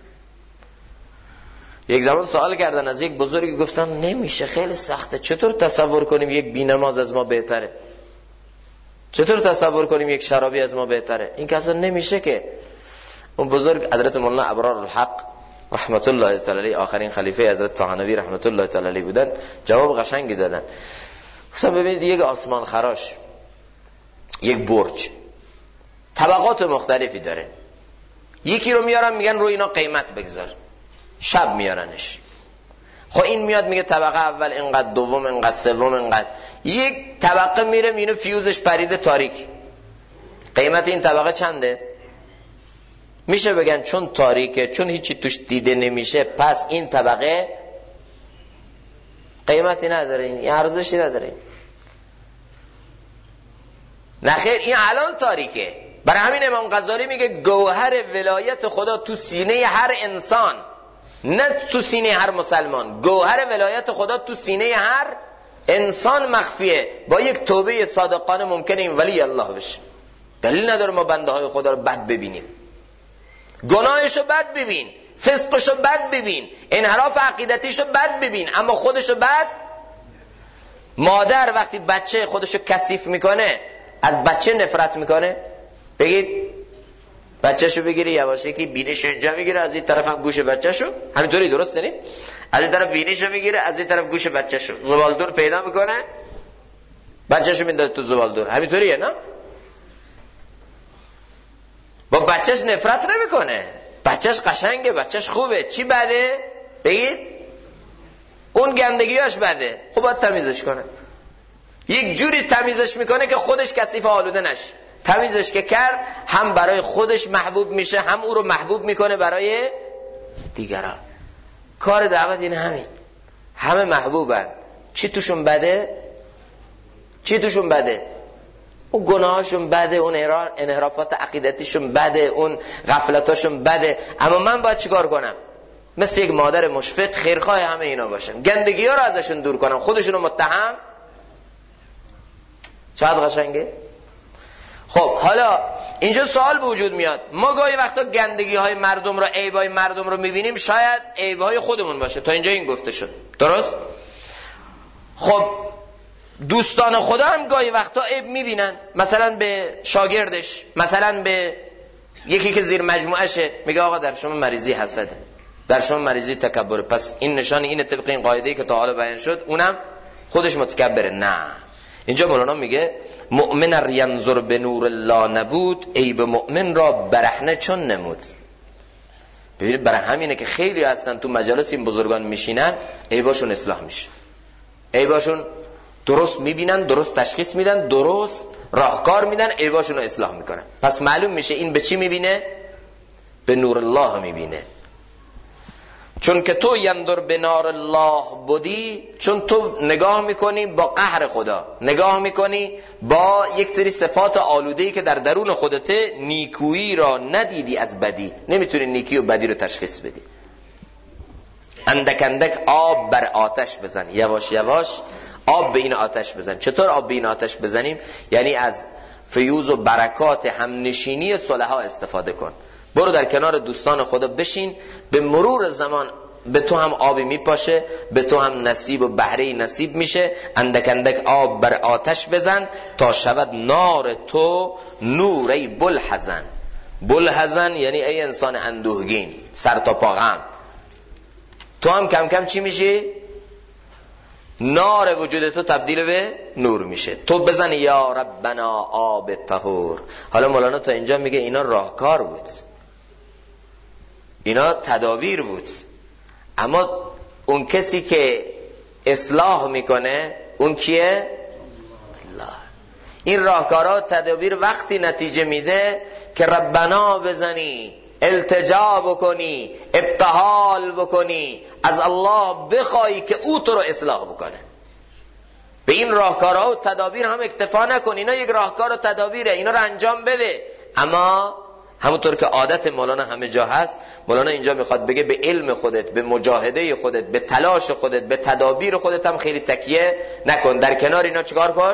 یک زمان سوال کردن از یک بزرگی، گفتم نمیشه، خیلی سخته، چطور تصور کنیم یک بی‌نماز از ما بهتره؟ چطور تصور کنیم یک شرابی از ما بهتره؟ این که اصلا نمیشه که. اون بزرگ حضرت مولانا ابرار الحق رحمت الله تعالی علیه، آخرین خلیفه حضرت طحاوی رحمت الله تعالی علیه بودن، جواب قشنگی دادن. گفتم ببینید یک آسمان خراش، یک برج طبقات مختلفی داره. یکی رو میارن میگن روی اینا قیمت بگذار، شب میارنش. خب این میاد میگه طبقه اول اینقدر، دوم اینقدر، سوم اینقدر. یک طبقه میره میینه فیوزش پریده تاریک. قیمت این طبقه چنده؟ میشه بگن چون تاریکه، چون هیچی توش دیده نمیشه، پس این طبقه قیمتی نداره، این ارزشی نداره. نخیر، این الان تاریکه. برای همین امام غزالی میگه گوهر ولایت خدا تو سینه هر انسان، نه تو سینه هر مسلمان. گوهر ولایت خدا تو سینه هر انسان مخفیه. با یک توبه صادقانه ممکنه این ولی الله بشه. دلیل نداره ما بنده های خدا رو بد ببینیم. گناهشو بد ببین، فسقشو بد ببین، انحراف عقیدتیشو بد ببین، اما خودشو بد. مادر وقتی بچه خودشو کثیف میکنه از بچه نفرت میکنه. بگید بچه‌شو بگیره یواشکی که بینیشو اینجا میگیره، از این طرف هم گوش بچه‌شو، همینطوری درسته نیست؟ از این طرف بینیشو میگیره، از این طرف گوش بچه‌شو، زبالدور پیدا میکنه، بچه‌شو میندازه تو زبالدور. همینطوریه نه؟ با بچه‌ش نفرت نمیکنه، بچه‌ش قشنگه، بچه‌ش خوبه. چی بده؟ بگید اون گندگیاش بده. خب باید تمیزش کنه. یک جوری تمیزش میکنه که خودش کثیف آلوده نشه. تمیزش که کرد هم برای خودش محبوب میشه، هم او رو محبوب میکنه برای دیگران. کار دعوت این همین. همه محبوبن. چی توشون بده؟ چی توشون بده؟ اون گناهاشون بده، اون انحرافات عقیدتیشون بده، اون غفلتاشون بده. اما من باید چیکار کنم؟ مثل یک مادر مشفق خیرخواه همه اینا باشم، گندگی ها رو ازشون دور کنم، خودشونو متهم. چقدر قشنگه. خب حالا اینجا سوال به وجود میاد، ما گاهی وقتا گندگی های مردم رو، عیبای مردم رو میبینیم، شاید عیبای خودمون باشه. تا اینجا این گفته شد، درست؟ خب دوستان خدا هم گاهی وقتا عیب میبینن، مثلا به شاگردش، مثلا به یکی که زیر مجموعشه، میگه آقا در شما مریضی حسده، در شما مریضی تکبره، پس این نشان اینه طبق این قاعده‌ای که تا حالا بیان شد اونم خودش متکبره. نه، اینجا مولانا میگه مؤمن ینظر به نور الله نبود، عیب مؤمن را برهنه چون نمود. ببینید برای همینه که خیلی هستن تو مجالس این بزرگان میشینن، عیباشون اصلاح میشه، عیباشون درست میبینن، درست تشخیص میدن، درست راهکار میدن، عیباشون رو اصلاح میکنن. پس معلوم میشه این به چی میبینه؟ به نور الله میبینه. چون که تو ینظر به نار الله بودی، چون تو نگاه میکنی با قهر خدا، نگاه میکنی با یک سری صفات آلوده‌ای که در درون خودته، نیکویی را ندیدی از بدی، نمیتونی نیکی و بدی رو تشخیص بدی. اندک اندک آب بر آتش بزن، یواش یواش آب به این آتش بزن. چطور آب به این آتش بزنیم؟ یعنی از فیوز و برکات همنشینی صلحا استفاده کن. برو در کنار دوستان خدا بشین، به مرور زمان به تو هم آبی میپاشه، به تو هم نصیب و بهره نصیب میشه. اندک اندک آب بر آتش بزن تا شود نار تو نور. ای بلحزن، بلحزن یعنی ای انسان اندوهگین، سر تا پا غم. تو هم کم کم چی میشی؟ نار وجود تو تبدیل به نور میشه. تو بزن یا ربنا آب طهور. حالا مولانا تا اینجا میگه اینا راهکار بود، اینا تدابیر بود، اما اون کسی که اصلاح میکنه اون کیه؟ الله. این راهکارها تدابیر وقتی نتیجه میده که ربنا بزنی، التجا بکنی، ابتهال بکنی، از الله بخوای که او تو رو اصلاح بکنه. به این راهکارها و تدابیر هم اکتفا نکن. اینا یک راهکار و تدابیره، اینا رو انجام بده. اما همونطور که عادت مولانا همه جا هست، مولانا اینجا میخواد بگه به علم خودت، به مجاهده خودت، به تلاش خودت، به تدابیر خودت هم خیلی تکیه نکن. در کنار اینا چیکار کن؟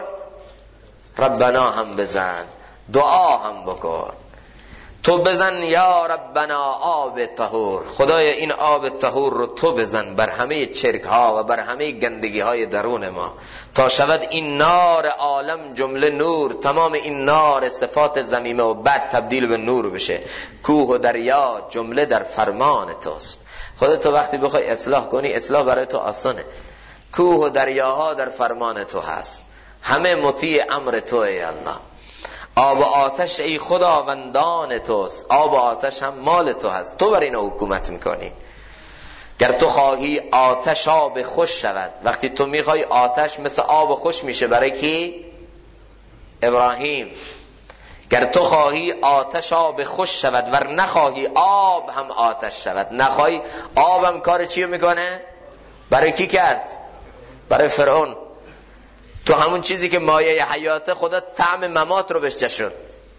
ربنا هم بزن، دعا هم بکن. تو بزن یا ربنا آب طهور. خدای این آب طهور رو تو بزن بر همه چرک ها و بر همه گندگی های درون ما، تا شود این نار عالم جمله نور. تمام این نار صفات ذمیمه و بد تبدیل به نور بشه. کوه و دریا جمله در فرمان توست. خدا تو وقتی بخوای اصلاح کنی، اصلاح برای تو آسانه. کوه و دریاها در فرمان تو هست، همه مطیع امر تو ای الله. آب و آتش ای خداوندان توست، آب و آتش هم مال تو هست، تو بر این حکومت میکنی. گر تو خواهی آتش آب خوش شود. وقتی تو میخوای آتش مثل آب خوش میشه. برای کی؟ ابراهیم. گر تو خواهی آتش آب خوش شود، ور نخواهی آب هم آتش شود. نخواهی آب هم کار چیو میکنه؟ برای کی کرد؟ برای فرعون. تو همون چیزی که مایه حیات خدا طعم ممات رو بهش جشن.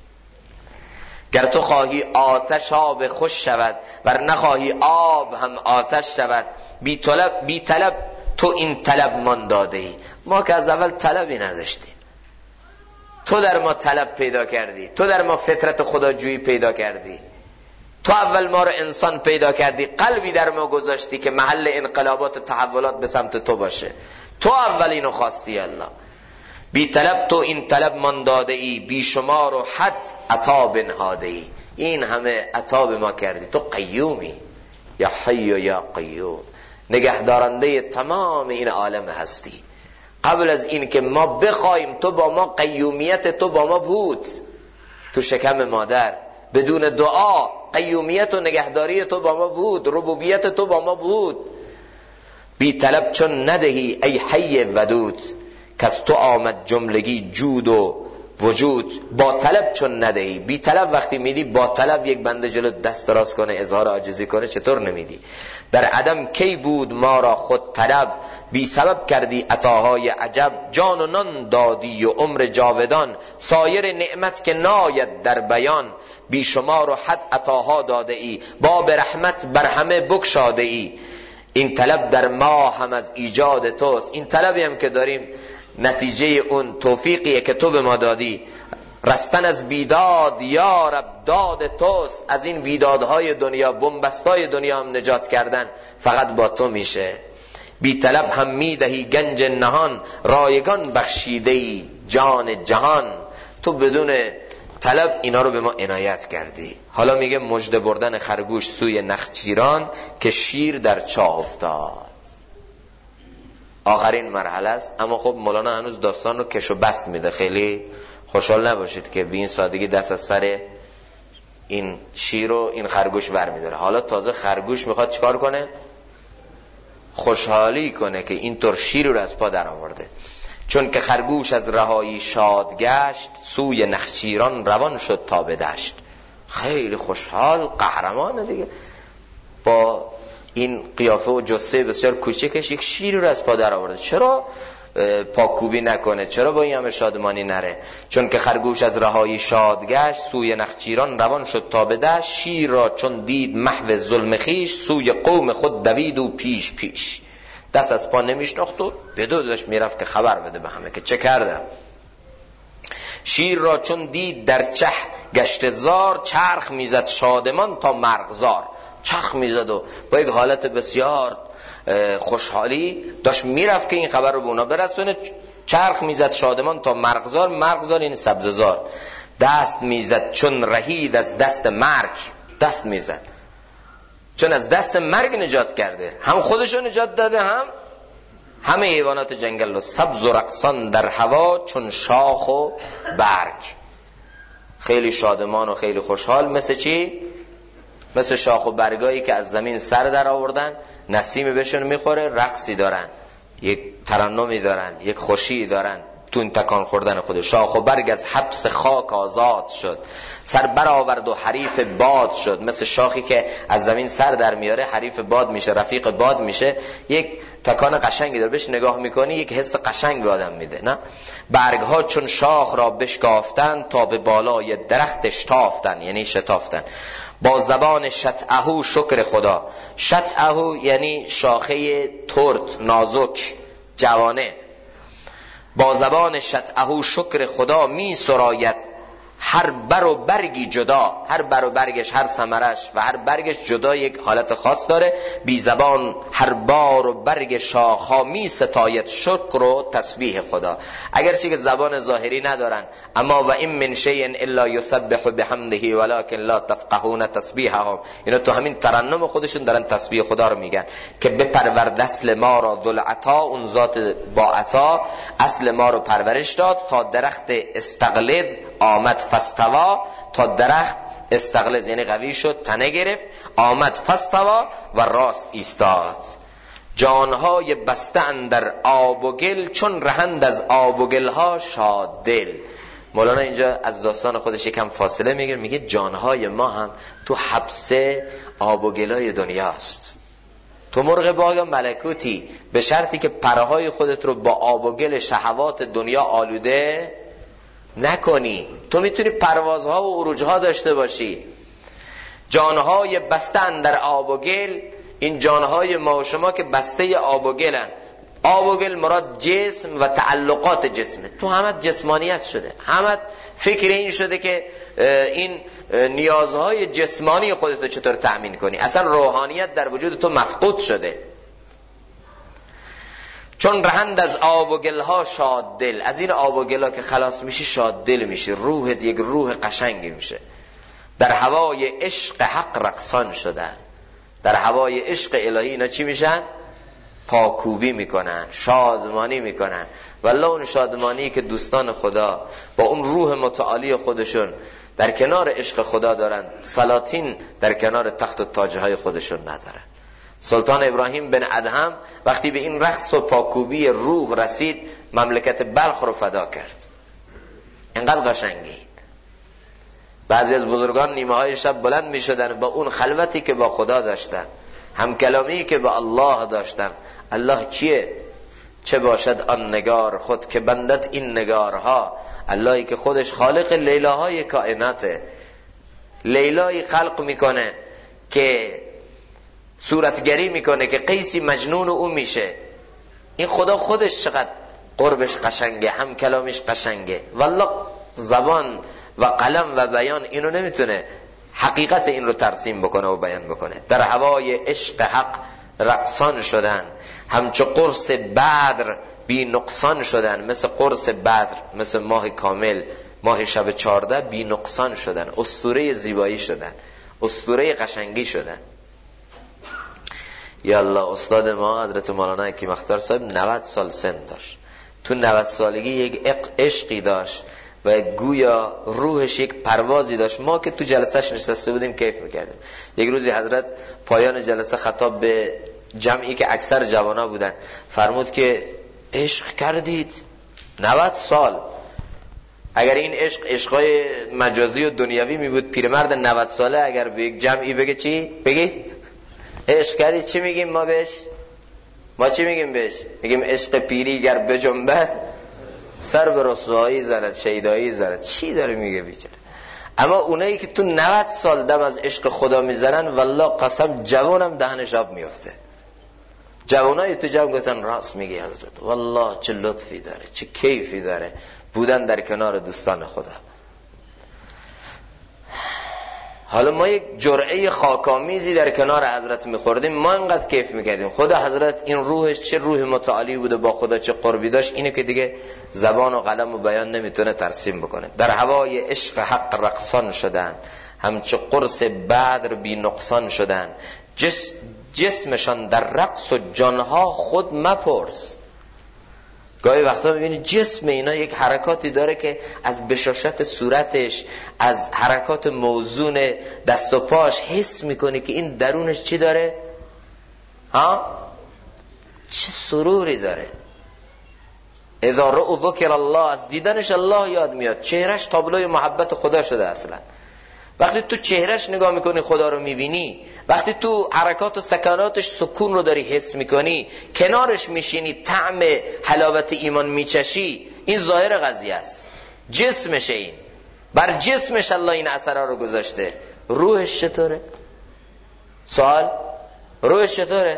گر تو خواهی آتش آب خوش شود، ور نخواهی آب هم آتش شود. بی طلب تو این طلب من داده ای. ما که از اول طلبی نداشتیم، تو در ما طلب پیدا کردی، تو در ما فطرت خداجویی پیدا کردی، تو اول ما رو انسان پیدا کردی، قلبی در ما گذاشتی که محل انقلابات و تحولات به سمت تو باشه. تو اول اینو خواستی الله. بی طلب تو این طلب من داده ای، بی شمار و حد عطا بنهاده ای. این همه عطا به ما کردی. تو قیومی، یا حی و یا قیوم، نگهدارنده تمام این عالم هستی. قبل از این که ما بخوایم تو با ما، قیومیت تو با ما بود تو شکم مادر. بدون دعا قیومیت و نگهداری تو با ما بود، ربوبیت تو با ما بود. بی طلب چون ندهی ای حی ودود، کس تو آمد جملگی جود و وجود. با طلب چون ندهی. بی طلب وقتی میدی، با طلب یک بنده جلو دست دراز کنه، اظهار عاجزی کنه، چطور نمیدی؟ در عدم کی بود ما را خود طلب، بی سبب کردی عطاهای عجب. جان و نان دادی و عمر جاودان، سایر نعمت که ناید در بیان. بی شمار و حد عطاها داده ای، باب رحمت بر همه بگشاده ای. این طلب در ما هم از ایجاد توست. این طلبی هم که داریم نتیجه اون توفیقیه که تو به ما دادی. رستن از بیداد یا رب داد توست. از این بیدادهای دنیا، بنبستای دنیا هم نجات کردن فقط با تو میشه. بی طلب هم میدهی گنج نهان، رایگان بخشیدهی جان جهان. تو بدون طلب اینا رو به ما عنایت کردی. حالا میگه مژده بردن خرگوش سوی نخچیران، که شیر در چاه افتاد. آخرین مرحله است. اما خب مولانا هنوز داستان رو کش و بست میده. خیلی خوشحال نباشید که به این سادگی دست از سر این شیر و این خرگوش ور میداره. حالا تازه خرگوش میخواد چیکار کنه؟ خوشحالی کنه که اینطور شیر رو از پا در آورده. چون که خرگوش از رهایی شاد گشت، سوی نخچیران روان شد تا به دشت. خیلی خوشحال، قهرمانه دیگه، با این قیافه و جثه بسیار کوچکش یک شیر رو از پا در آورده. چرا پاکوبی نکنه؟ چرا با این همه شادمانی نره؟ چون که خرگوش از رهایی شاد گشت، سوی نخچیران روان شد تا به دشت. شیر را چون دید محو ظلم خویش، سوی قوم خود دوید و پیش پیش. دست از پا نمیشناخت و بدو داشت میرفت که خبر بده به همه که چه کردم. شیر را چون دید در چه گشت زار، چرخ میزد شادمان تا مرغزار. چرخ میزد و با یک حالت بسیار خوشحالی داشت میرفت که این خبر رو به اونا برسونه. چرخ میزد شادمان تا مرغزار. مرغزار این سبززار. دست میزد چون رهید از دست مرگ. دست میزد چون از دست مرگ نجات کرده، هم خودشو نجات داده هم همه حیوانات جنگل رو. سبز و رقصان در هوا چون شاخ و برگ. خیلی شادمان و خیلی خوشحال. مثل چی؟ مثل شاخ و برگایی که از زمین سر در آوردن، نسیمی بهشون میخوره، رقصی دارن، یک ترنمی دارن، یک خوشی دارن، تون تکان خوردن خود. شاخ و برگ از حبس خاک آزاد شد، سر برآورد و حریف باد شد. مثل شاخی که از زمین سر در میاره، حریف باد میشه، رفیق باد میشه. یک تکان قشنگی داره، بهش نگاه میکنی یک حس قشنگ به آدم میده، نه؟ برگ ها چون شاخ را بشکافتن، تا به بالای درخت اشتافتن، یعنی شتافتن. با زبان شطعهو شکر خدا. شطعهو یعنی شاخه ترد نازک جوانه. با زبان شطعهو شکر خدا می سراید، هر بر و برگی جدا. هر بر و برگش، هر ثمرش و هر برگش جدا یک حالت خاص داره. بی زبان هر بار و برگ شاخها می ستاید شکر و تسبیح خدا. اگرچه که زبان ظاهری ندارن، اما و این من شیء الا یسبح بحمده ولکن لا تفقهون تسبیحهم. اینا تو همین ترنم خودشون دارن تسبیح خدا رو میگن که بپرورد اصل ما را ذو العطا. اون ذات با عطا اصل ما رو پرورش داد. تا درخت استغلظ آمد فاستوا. تا درخت استغلظ یعنی قوی شد، تنه گرفت، آمد فاستوا و راست ایستاد. جانهای بسته اندر آب و گل، چون رهند از آب و گلها شاد دل. مولانا اینجا از داستان خودش یکم فاصله میگیره، میگه جانهای ما هم تو حبس آب و گلای دنیاست. تو مرغ باغ ملکوتی، به شرطی که پرهای خودت رو با آب و گل شهوات دنیا آلوده نکنی. تو میتونی پروازها و عروجها داشته باشی. جانهای بسته اندر آب و گل، این جانهای ما و شما که بسته آب و گلن. آب و گل مراد جسم و تعلقات جسمه. تو همت جسمانیت شده، همت فکر این شده که این نیازهای جسمانی خودت رو چطور تأمین کنی. اصلا روحانیت در وجود تو مفقود شده. چون رهند از آب و گلها شاد دل. از این آب و گلها که خلاص میشی شاد دل میشی، روحت یک روح قشنگی میشه. در هوای عشق حق رقصان شدن. در هوای عشق الهی اینا چی میشن؟ پاکوبی میکنن، شادمانی میکنن. والله اون شادمانی که دوستان خدا با اون روح متعالی خودشون در کنار عشق خدا دارن، سلاطین در کنار تخت و تاجهای خودشون ندارن. سلطان ابراهیم بن ادهم وقتی به این رقص و پاکوبی روح رسید، مملکت بلخ رو فدا کرد. اینقدر قشنگی. بعضی از بزرگان نیمه های شب بلند می شدن با اون خلوتی که با خدا داشتن، هم کلامی که با الله داشتن. الله کیه؟ چه باشد آن نگار خود که بندد این نگارها. اللهی که خودش خالق لیلاهای کائناته. لیلایی خلق میکنه که صورتگری میکنه که قیسی مجنون او میشه. این خدا خودش چقدر قربش قشنگه، هم کلامش قشنگه. والله زبان و قلم و بیان اینو نمیتونه حقیقت این رو ترسیم بکنه و بیان بکنه. در هوای عشق حق رقصان شدن، همچو قرص بدر بی نقصان شدن. مثل قرص بدر، مثل ماه کامل، ماه شب 14 بی نقصان شدن. اسطوره زیبایی شدن، اسطوره قشنگی شدن. یا الله، استاد ما حضرت مولانا حکیم اختر صاحب 90 سال سن داشت. تو 90 سالگی یک عشقی داشت و گویا روحش یک پروازی داشت. ما که تو جلسهش نشسته بودیم کیف میکردیم. یک روزی حضرت پایان جلسه خطاب به جمعی که اکثر جوانا بودن فرمود که عشق کردید 90 سال. اگر این عشقای مجازی و دنیوی می بود، پیرمرد 90 ساله اگر به یک جمعی بگه چی؟ بگی عشق کردید، چی میگیم ما بهش؟ ما چی میگیم بهش؟ میگیم عشق پیری گر بجنبد سر به رسوایی زند شیدایی زند. چی داره میگه بیچاره؟ اما اونایی که تو 90 سال دم از عشق خدا میزنن، والله قسم جوانم دهنش آب میفته. جوانای تو جمع گفتن راست میگی حضرت، والله چه لطفی داره، چه کیفی داره بودن در کنار دوستان خدا. حالا ما یک جرعه خاکامیزی در کنار حضرت میخوردیم، ما اینقدر کیف میکردیم. خدا حضرت این روحش چه روح متعالی بوده، با خدا چه قربی داشت، اینه که دیگه زبان و قلم و بیان نمیتونه ترسیم بکنه. در هوای عشق حق رقصان شدن، همچه قرص بدر بی نقصان شدن. جسمشان در رقص و جانها خود مپرس. گاهی وقتا میبینی جسم اینا یک حرکاتی داره که از بشاشت صورتش، از حرکات موزون دست و پاش حس میکنی که این درونش چی داره؟ چه سروری داره. اذا رأوا ذکر الله، از دیدنش الله یاد میاد، چهرش تابلوی محبت خدا شده اصلا. وقتی تو چهرش نگاه میکنی خدا رو میبینی، وقتی تو حرکات و سکناتش سکون رو داری حس میکنی، کنارش میشینی طعم حلاوت ایمان میچشی، این ظاهر قضیه است. جسمشه، این بر جسمش الله این اثرها رو گذاشته. روحش چطوره؟ سوال روحش چطوره؟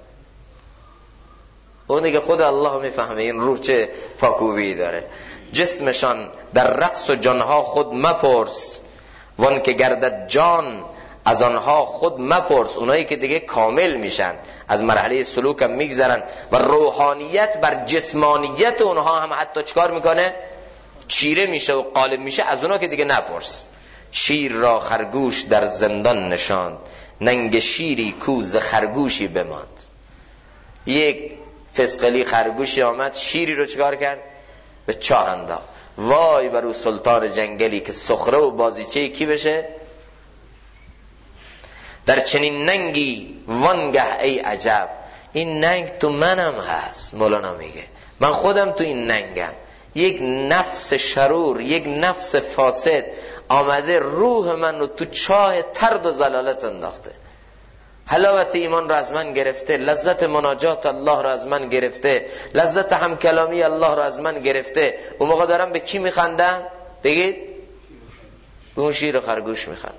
اون دیگه خود الله میفهمه این روح چه پاکوبی داره. جسمشان در رقص و جانها خود مپرس، وان که گردد جان از آنها خود مپرس. اونایی که دیگه کامل میشن، از مرحله سلوک هم میگذرن و روحانیت بر جسمانیت اونها هم حتی چکار میکنه؟ چیره میشه و غالب میشه. از اونها که دیگه نپرس. شیر را خرگوش در زندان نشاند، ننگ شیری کو ز خرگوشی بماند. یک فسقلی خرگوشی آمد، شیری رو چکار کرد؟ به چاه انداخت. وای بر او سلطان جنگلی که سخره و بازیچه کی بشه؟ در چنین ننگی وانگه ای عجب. این ننگ تو منم هست. مولانا میگه من خودم تو این ننگم. یک نفس شرور، یک نفس فاسد آمده روح من رو تو چاه ترد و ضلالت انداخته. حلاوت ایمان رو از من گرفته، لذت مناجات الله رو از من گرفته، لذت همکلامی الله رو از من گرفته. اون موقع دارم به کی میخندن؟ بگید به اون شیر و خرگوش میخندن.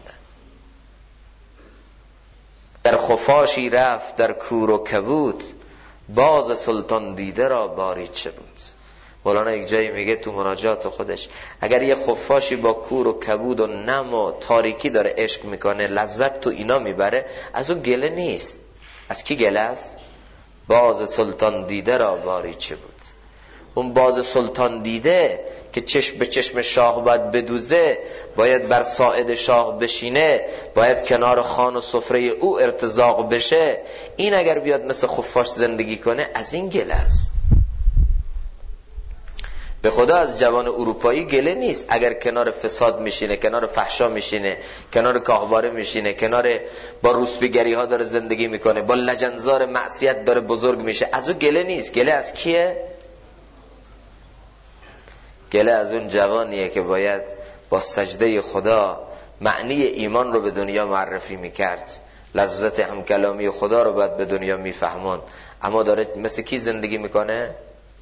در خفاشی رفت در کور و کبود، باز سلطان دیده را باری چه بود. مولانا یک جایی میگه تو مناجات خودش اگر یه خفاشی با کور و کبود و نم و تاریکی داره عشق میکنه، لذت تو اینا میبره، از اون گله نیست. از کی گله است؟ باز سلطان دیده را باری چه بود. اون باز سلطان دیده که چشم به چشم شاه باید بدوزه، باید بر ساعد شاه بشینه، باید کنار خان و سفره او ارتزاق بشه، این اگر بیاد مثل خفاش زندگی کنه، از این گله است. به خدا از جوان اروپایی گله نیست اگر کنار فساد میشینه، کنار فحشا میشینه، کنار کاهواره میشینه، کنار با روسبیگری ها داره زندگی میکنه، با لجنزار معصیت داره بزرگ میشه. از اون گله نیست. گله از کیه؟ گله از اون جوانیه که باید با سجده خدا معنی ایمان رو به دنیا معرفی میکرد، لذت همکلامی خدا رو باید به دنیا میفهمون، اما داره مثل کی زندگی میکنه؟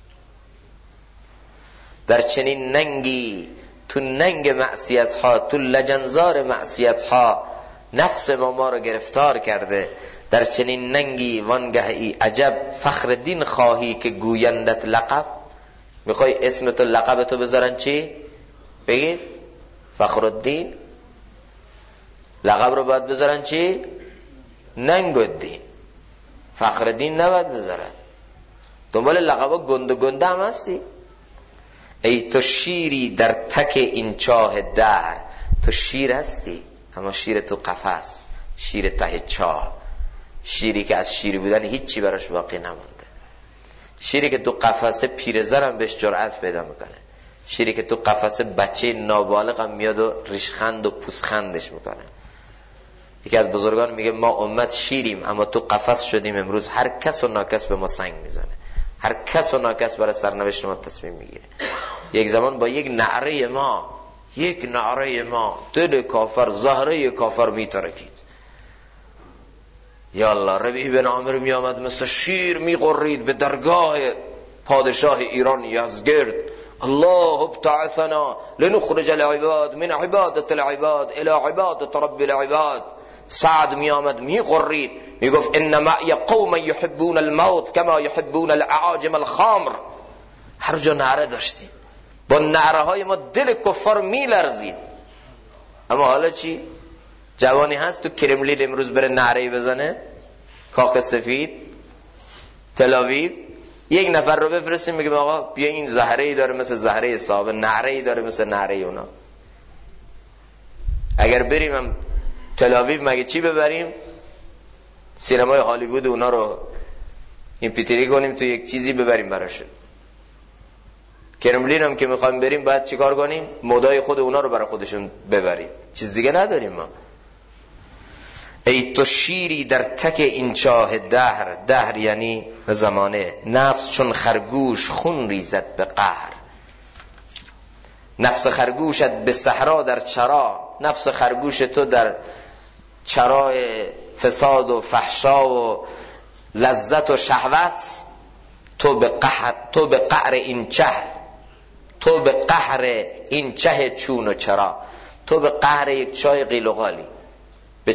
در چنین ننگی، تو ننگ معصیت ها، تو لجنزار معصیت ها نفس ما رو گرفتار کرده. در چنین ننگی وانگهی عجب، فخر دین خواهی که گویندت لقب. میخوای اسم تو لقب تو بذارن چی؟ بگید فخر الدین. لقب رو باید بذارن چی؟ ننگ الدین. فخر الدین نباید بذارن. دنبال لقبا گنده گنده هم هستی. ای تو شیری در تک این چاه در. تو شیر هستی اما شیر تو قفس، شیر ته چاه، شیری که از شیر بودن هیچی براش باقی نمونده. شیری که تو قفسه پیرزن هم بهش جرأت پیدا میکنه. شیری که تو قفسه بچه نابالغ هم میاد و ریشخند و پوزخندش میکنه. یکی از بزرگان میگه ما امت شیریم اما تو قفس شدیم. امروز هر کس و ناکس به ما سنگ میزنه، هر کس و ناکس برای سرنوشت ما تصمیم میگیره. یک زمان با یک نعره ما دل کافر، زهره کافر میترکید. یا الله، ربیع بن عامر می آمد مثل شیر می قرید به درگاه پادشاه ایران یزدگرد. الله ابتعثنا لنخرج العباد من عبادت العباد الى عبادت رب العباد. سعد می آمد می غرید می گفت انما قوم یحبون الموت کما یحبون الاعاجم الخمر. هر جا نعره داشتیم، با نعره های ما دل کفار می لرزید. اما حالا چی؟ جوانی هست تو کرملین امروز بره نعره بزنه؟ کاخ سفید، تل‌آویو، یک نفر رو بفرستیم بگیم آقا بیا این زهره‌ای داره مثل زهره صحابه، نعره‌ای داره مثل نعره اونا. اگر بریم هم تل‌آویو مگه چی ببریم؟ سینمای هالیوود اونا رو این پیتری کنیم تو یک چیزی ببریم براش. کرملین هم که میخوایم بریم باید چیکار کنیم؟ مودای خود اونا رو برای خودشون ببریم، چیز دیگه نداریم ما. ای تو شیری در تک این چاه دهر، دهر یعنی زمانه، نفس چون خرگوش خون ریزد به قهر. نفس خرگوشت به صحرا در چرا، نفس خرگوش تو در چرای فساد و فحشا و لذت و شهوت، تو به قهر این چه، تو به قهر این چه چون و چرا، تو به قهر یک چای قیل و قالی، به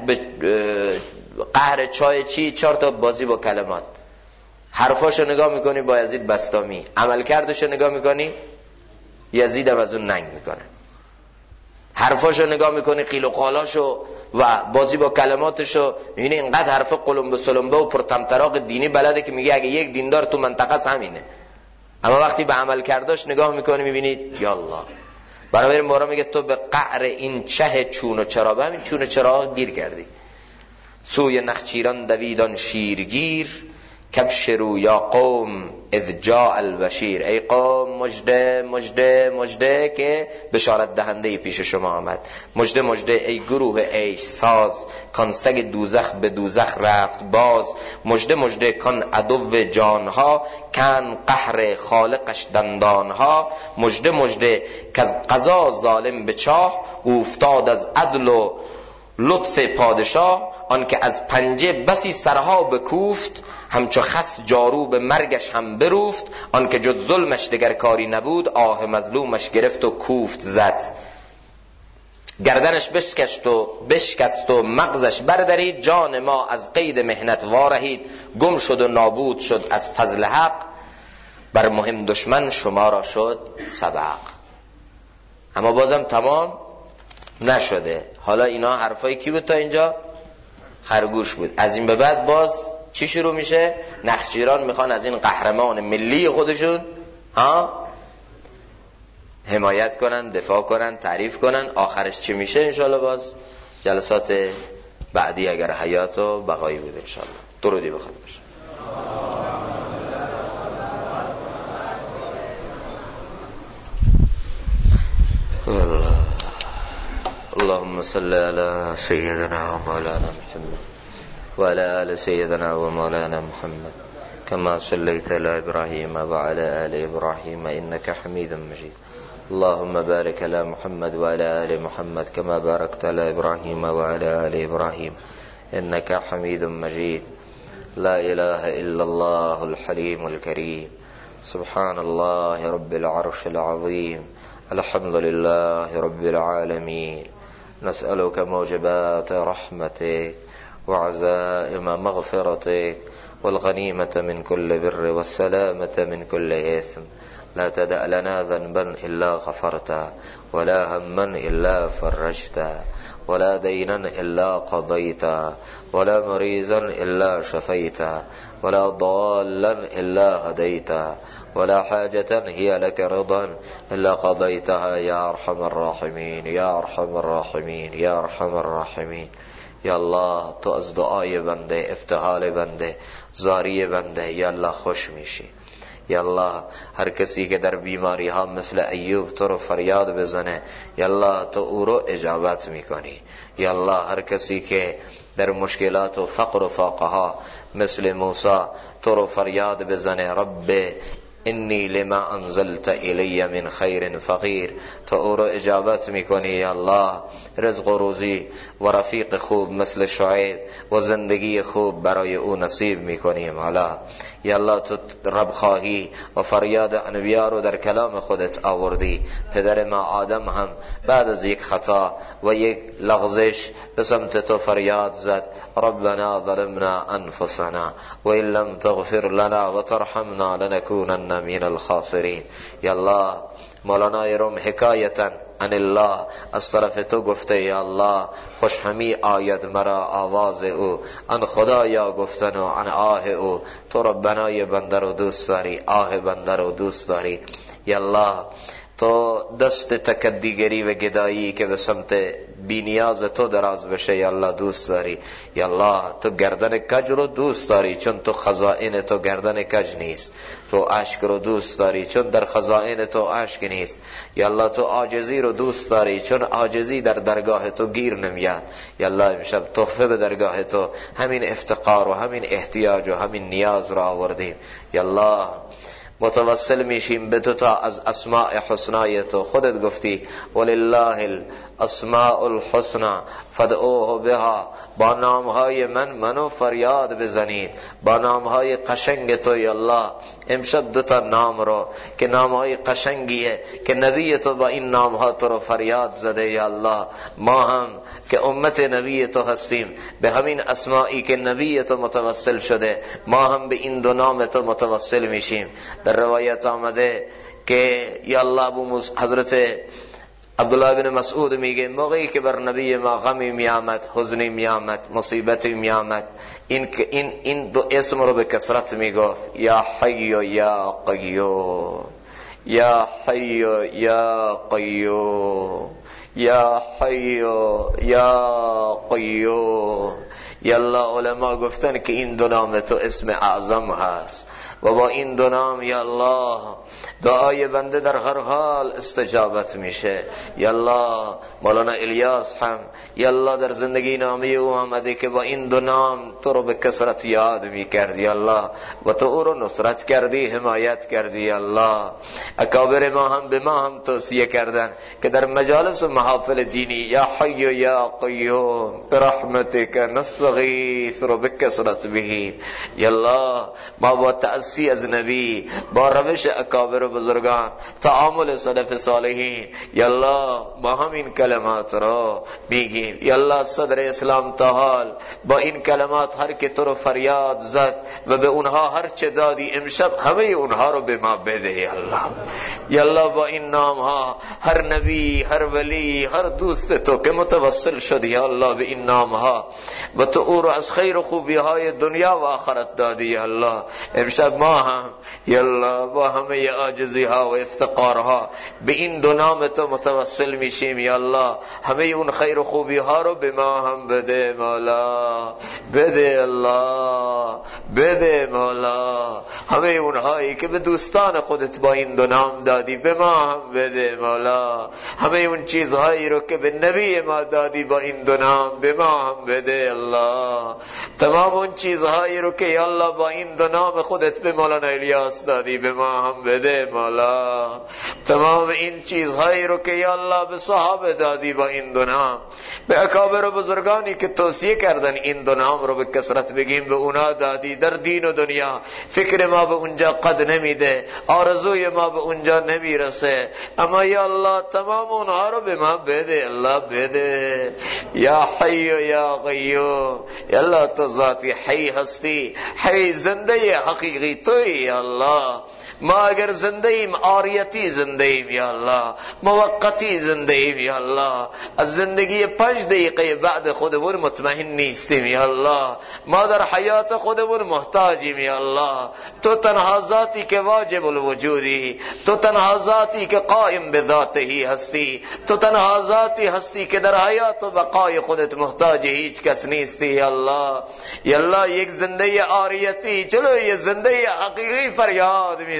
قهر چای چی؟ 4 تا بازی با کلمات. حرفاشو نگاه میکنی با یزید بستامی، عمل کردشو نگاه میکنی یزید هم از اون ننگ میکنه. حرفاشو نگاه میکنی قیل و قالاشو و بازی با کلماتشو، میبینی اینقدر حرف قلمبه سلمبه و پرطمطراق دینی بلده که میگه اگه یک دیندار تو منطقه همینه. اما وقتی به عمل کرداش نگاه میکنی میبینی یا الله. برای مورا میگه تو به قعر این چه چون و چرا، به همین چون و چرا گیر کردی. سوی نخچیران دویدان شیرگیر، کبشرو یا قوم اذ جاء البشیر. ای قوم مجده مجده مجده که بشارت دهنده پیش شما آمد. مجده مجده ای گروه عیش ساز، کان سگ دوزخ به دوزخ رفت باز. مجده مجده کان عدو جانها، کن قهر خالقش دندانها. مجده مجده که از قضا ظالم به چاه، افتاد از عدل و لطف پادشاه. آن که از پنجه بسی سرها بکوفت، همچو خس جارو به مرگش هم بروفت. آن که جز ظلمش دگر کاری نبود، آه مظلومش گرفت و کوفت زد. گردنش بشکست و مغزش بردرید، جان ما از قید مهنت وارهید. گم شد و نابود شد از فضل حق، بر مهم دشمن شما را شد سبق. اما بازم تمام نشده. حالا اینا حرفای کی بود تا اینجا؟ خرگوش بود. از این به بعد باز چی شروع میشه؟ نخچیران میخوان از این قهرمان ملی خودشون حمایت کنن، دفاع کنن، تعریف کنن. آخرش چی میشه؟ انشالله باز جلسات بعدی اگر حیات و بقایی بود انشالله. درودی بخواد باشه. اللهم صل على سيدنا ومولانا محمد وعلى آل سيدنا ومولانا محمد كما صليت على إبراهيم وعلى آل إبراهيم إنك حميد مجيد. اللهم بارك على محمد وعلى آل محمد كما باركت على إبراهيم وعلى آل إبراهيم إنك حميد مجيد. لا إله إلا الله الحليم الكريم. سبحان الله رب العرش العظيم. الحمد لله رب العالمين. نسألك موجبات رحمتك وعزائم مغفرتك والغنيمة من كل بر والسلامة من كل إثم. لا تدع لنا ذنبا إلا غفرته، ولا هما إلا فرجته، ولا دينا إلا قضيته، ولا مريضا إلا شفيته، ولا ضالا إلا هديته، ولا حاجة هي لك رضا إلا قضيتها يا أرحم الراحمين يا أرحم الراحمين يا أرحم الراحمين. یا الله تو از دعای بنده، ابتهال بنده، زاری بنده یا الله خوش میشی. یا الله هر کسی که در بیماری ها مثل ایوب تو رو فریاد بزنه، یا الله تو او رو اجابت میکنی. یا الله هر کسی که در مشکلات و فقر و فاقه ها مثل موسی تو رو فریاد بزنه، رب انی لما انزلت الی من خیر فقیر. تو او رو اجابت میکنی یا الله، رزق و روزی و رفیق خوب مثل شعیب و زندگی خوب برای او نصیب میکنیم. حالا یا الله تو رب خواهی و فریاد انبیا رو در کلام خودت آوردی. پدر ما آدم هم بعد از یک خطا و یک لغزش به سمت تو فریاد زد ربنا ظلمنا انفسنا و ان لم تغفر لنا و ترحمنا لنكونن من الخاسرین. یا الله مولانا روم حکایتا عن الله از طرف تو گفته یا الله خوش همی آید مرا آواز او، ان خدایا گفتن و ان آه او. تو ربنای بنده رو دوست داری، آه بنده رو دوست داری. یا الله تو دست تکدیگری و گدایی که به سمت بینیاز تو دراز بشه یا الله دوست داری. یا الله تو گردن کج رو دوست داری چون تو خزائن تو گردن کج نیست. تو اشک رو دوست داری چون در خزائن تو اشک نیست. یا الله تو عاجزی رو دوست داری چون عاجزی در درگاه تو گیر نمیاد. یا الله امشب تحفه به درگاه تو همین افتقار و همین احتیاج و همین نیاز رو آوردیم. یا الله متوسل میشیم به تو تا از اسماء حسنای تو. خودت گفتی ولله الاسماء الحسنى فادعوه بها، با نامهای منو فریاد بزنید، با نامهای قشنگ تو. یا الله امشب دو تا نام رو که نامهای قشنگیه که نبی تو با این نامها تو رو فریاد زده. یا الله ما هم که امت نبی تو هستیم به همین اسمائی که نبی تو متوسل شده ما هم به این دو نام تو متوسل میشیم. در روایت آمده که یا الله حضرت عبدالله بن مسعود میگه موقعی که بر نبی ما غمی میامد، حزنی میامد، مصیبتی میامد، این دو اسم رو به کثرت میگفت یا حی و یا قیوم، یا حی و یا قیوم، یا حی و یا قیوم. یا الله علماء گفتن که این دو نام تو اسم اعظم هست و با این دو نام یا الله دعای بنده در هر حال استجابت میشه. یا الله مولانا الیاس هم یا الله در زندگی نامی او آمده که با این دو نام تو رو به کثرت یاد میکرد یا الله و تو او رو نصرت کردی، حمایت کردی. یا الله اکابر ما هم به ما هم توصیه کردن که در مجالس و محافل دینی یا حی و یا قیوم برحمتک نستغیث رو به کثرت بگیم. یا الله ما با تأسی از نبی، با روش اکابر و بزرگان، تعامل سلف صالحین یا الله ما هم این کلمات رو میگیم. یا الله صدر اسلام تا حال با این کلمات هر که تو رو فریاد زد و به اونها هر چه دادی امشب همه اونها رو به ما بده. یا الله یا الله با این نام ها هر نبی، هر ولی، هر دوست تو که متوسل شد یا الله به این نام ها و تو او رو از خیر و خوبی های دنیا و آخرت دادی. یا الله امشب ما هم یا الله با همه عاجزی ها و افتقار ها به این دو نام تو متوسل میشیم. یا الله همه اون خیر و خوبی ها رو به ما هم بده مولا، بده الله، بده مولا. همه اونهایی که به دوستان خودت با این دو نام دادی به ما هم بده مولا. همه اون چیزهایی رو که به نبی ما دادی با این دو نام به ما هم بده الله. تمام اون چیزهایی رو که یا الله با این دو نام خودت به مولانا الیاس دادی به ما هم بده مولا. تمام این چیزهایی رو که یا الله به صحابه دادی با این دو نام، به اکابر و بزرگانی که توصیه کردن این دو نام رو به کثرت بگیم به اونا دادی. در دین و دنیا فکر ما به اونجا قد نمیده، آرزوی ما به اونجا نمیرسه، اما یا الله تمام اونها رو به ما بده الله، بده. یا حی و یا قیوم. یا الله تو ذاتی حی هستی، حی زنده حقیقی توی. یا الله ما اگر زنده ایم عاریتی زنده ایم یا الله، موقتی زنده ایم یا الله، از زندگی 5 دقیقه بعد خودمون مطمئن نیستیم یا الله. ما در حیات خودمون محتاجیم یا الله. تو تنها ذاتی که واجب الوجودی، تو تنها ذاتی که قائم به ذاته هستی، تو تنها ذاتی هستی که در حیات و بقای خودت محتاج هیچ کس نیستی یا الله. یا الله یک زنده عاریتی جلوی زنده حقیقی فریاد میزنه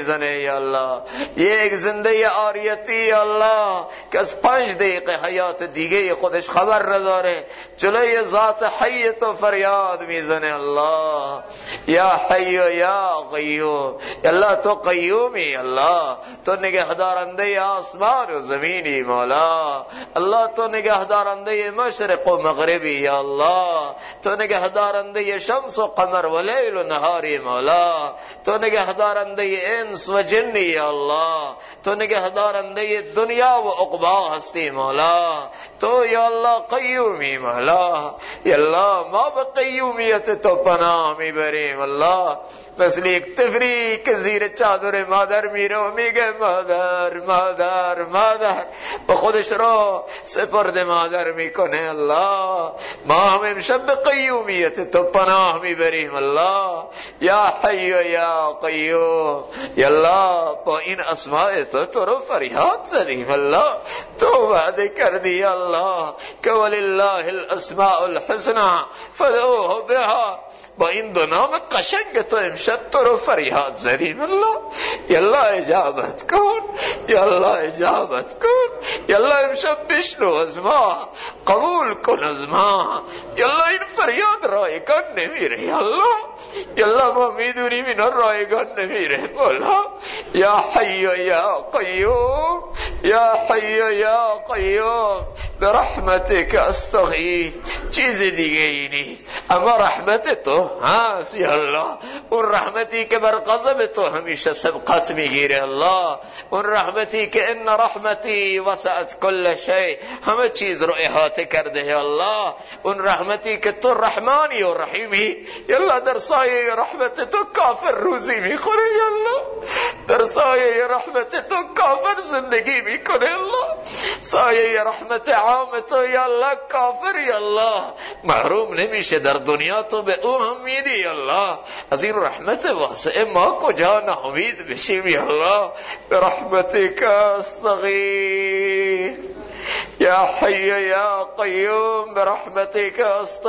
میزنه یا الله. یک زنده عاریتی یا الله که از 5 دقیقه حیات دیگه خودش خبر نداره، جلوی ذات حی تو فریاد میزنه الله یا حی یا قیوم. یا الله تو قیومی، الله تو نگهدارنده آسمان و زمینی مولا. الله تو نگهدارنده مشرق و مغربی یا الله. تو نگهدارنده شمس و قمر و لیل و نهاری مولا. تو نگهدارنده انس و جنی یا الله. تو نگهدارنده دنیا و عقبا هستی مولا. تو یا الله قیومی مولا. یا الله ما به قیومیت تو پناه میبریم الله. مثل یک طفلی که زیر چادر مادر میره و میگه مادر مادر مادر، به خودش را سپرد مادر میکنه الله. ما هم امشب به قیومیت تو پناه میبریم الله یا حی یا قیوم. یا الله با این اسماء تو رو فریاد زدیم الله. تو وعده کردی الله که ولله الاسماء الحسنى فادعوه بها. با این دو نام قشنگ تو امشب تو رو فریاد زدیم الله. یا الله اجابت کن، یا الله اجابت کن. یا الله امشب بشنو از ما، قبول کن از ما. یا الله این فریاد رایگان نمیره یا الله. یا الله ما میدونیم اینا رایگان نمیره مولا. یا حی یا قیوم، یا حی یا قیوم برحمتک استغیث. چیز دیگه ای نیست اما رحمت تو هست یا الله. اون رحمتی که بر غضب تو همیشه سبقت میگیره الله. اون رحمتی که ان رحمتی وسعت کل شیء، همه چیز رو احاطه کرده یا الله. اون رحمتی که تو رحمانی و رحیمی یا الله. در سایه رحمت تو کافر روزی میخوره یا الله. در سایه رحمت تو کافر زندگی میکنه الله. سایه رحمت عام تو یا الله کافر یا الله محروم نمیشه. در دنیا تو به او هم میدی یا الله. از این رحمت واسعه ما کجا ناامید بشیم یا الله. برحمتک استغیث یا حی یا قیوم برحمتک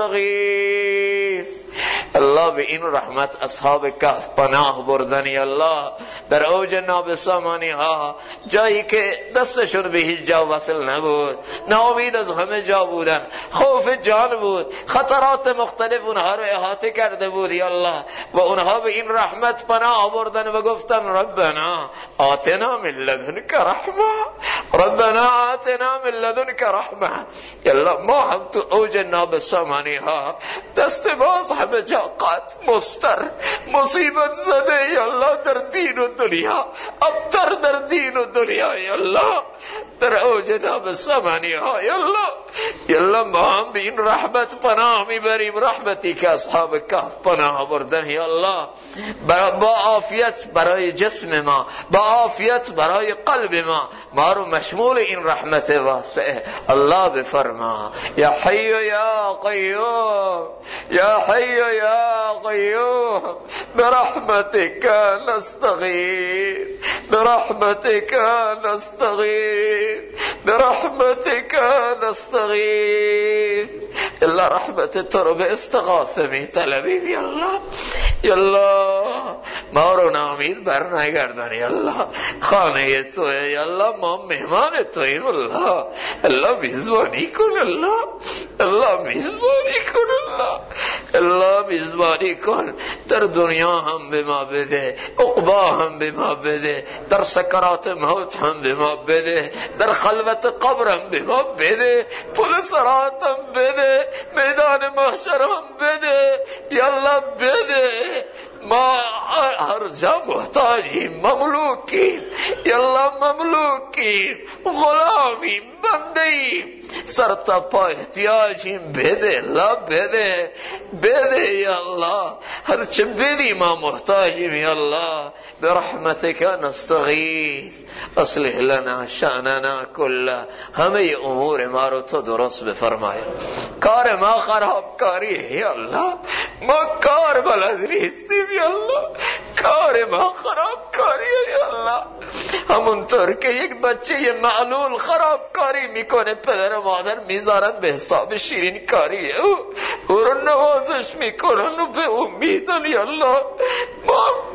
استغیث. الله به این رحمت اصحاب کهف پناه بردن یا الله. در اوج نابسامانی ها، جایی که دستشون به هیچ جا وصل نبود، ناامید از همه جا بودن، خوف جان بود، خطرات مختلف اونها رو احاطه کرده بود یا الله. و اونها به این رحمت پناه بردن و گفتن ربنا آتنا من لدنک رحمه، ربنا آتنا من لدنک رحمه. یا الله ما هم تو اوج نابسامانی ها دست باز همه جا قط مستر مصیبت زده یا الله. در دین و دنیا ابتر، در دین و دنیا یا الله، در اوج نابسامانی ها یا الله. یا الله ما هم به این رحمت پناه میبریم، رحمتی که اصحاب کهف پناه بردن یا الله. با عافیت برای جسم ما، با عافیت برای قلب ما رو مشمول این رحمت واسعه الله بفرما. یا حی یا قیوم، یا حی یا قیوم برحمتک نستغیث، برحمتک نستغیث، برحمتک نستغیث. الله رحمت تو رو به استغاثه می طلبیم یا الله. یا الله ما رو ناامید بر نگردان یا الله. خانه توه یا الله، ما مهمان تویم الله. الله میزبانی کن الله، الله میزبانی کن الله، الله میزبانی کن. در دنیا هم به ما بده، عقبا هم به ما بده، در سکرات موت هم به ما بده، در خلوت قبر هم به ما بده، پل صراط هم بده، میدان محشر هم بده یا الله بده. ما هر جا محتاجیم، مملوکیم یا الله، مملوکیم، غلامیم، بندهیم، سر تا پا احتیاجیم. بده الله، بده بده یا الله. هر چه بدی ما محتاجیم یا الله. برحمتک نستغیث اصلح لنا شأننا كله. همه امور ما رو تو درست بفرمای. کار ما خرابکاری یا الله، ما کار بلد نیستیم یا الله، کار ما خرابکاری یا الله. همونطور که یک بچه معلول خرابکاری میکنه، پدر و مادر میذارن به حساب شیرین کاری او رو نوازش میکنن و به امیدن یا الله. ما کار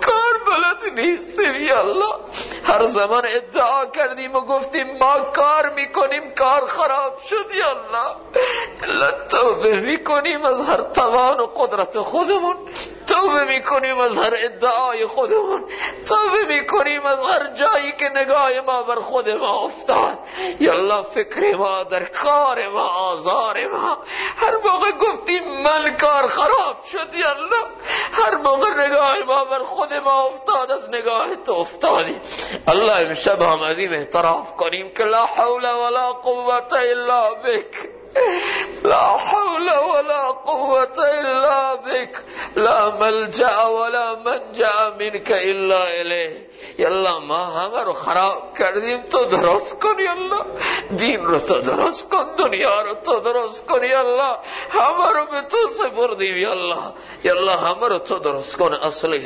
بلد نیستیم یا الله. هر زمان ادعا کردیم و گفتیم ما کار میکنیم کار خراب شد یا الله. توبه میکنیم از هر توان و قدرت خودمون، توبه میکنیم از هر ادعای خودمون، توبه میکنیم از هر جایی که نگاه ما بر خود ما افتاد یا الله. فکر ما در کار ما، آزار ما، هر موقع گفتیم من کار خراب شد یا الله، هر موقع نگاه ما بر خود ما افتاد از نگاه تو افتادیم. الله امشب آمدیم اعتراف کنیم که لا حول ولا قوة الا بک، لا حول ولا قوة الا بك، لا ملجأ ولا منجأ منك الا الیه. یالله ما همه رو خراب کردیم، تو درست کن یالله. دین رو تو درست کن، دنیا رو تو درست کن یالله. همه رو به تو سپردیم یالله. یالله همه رو تو درست کن.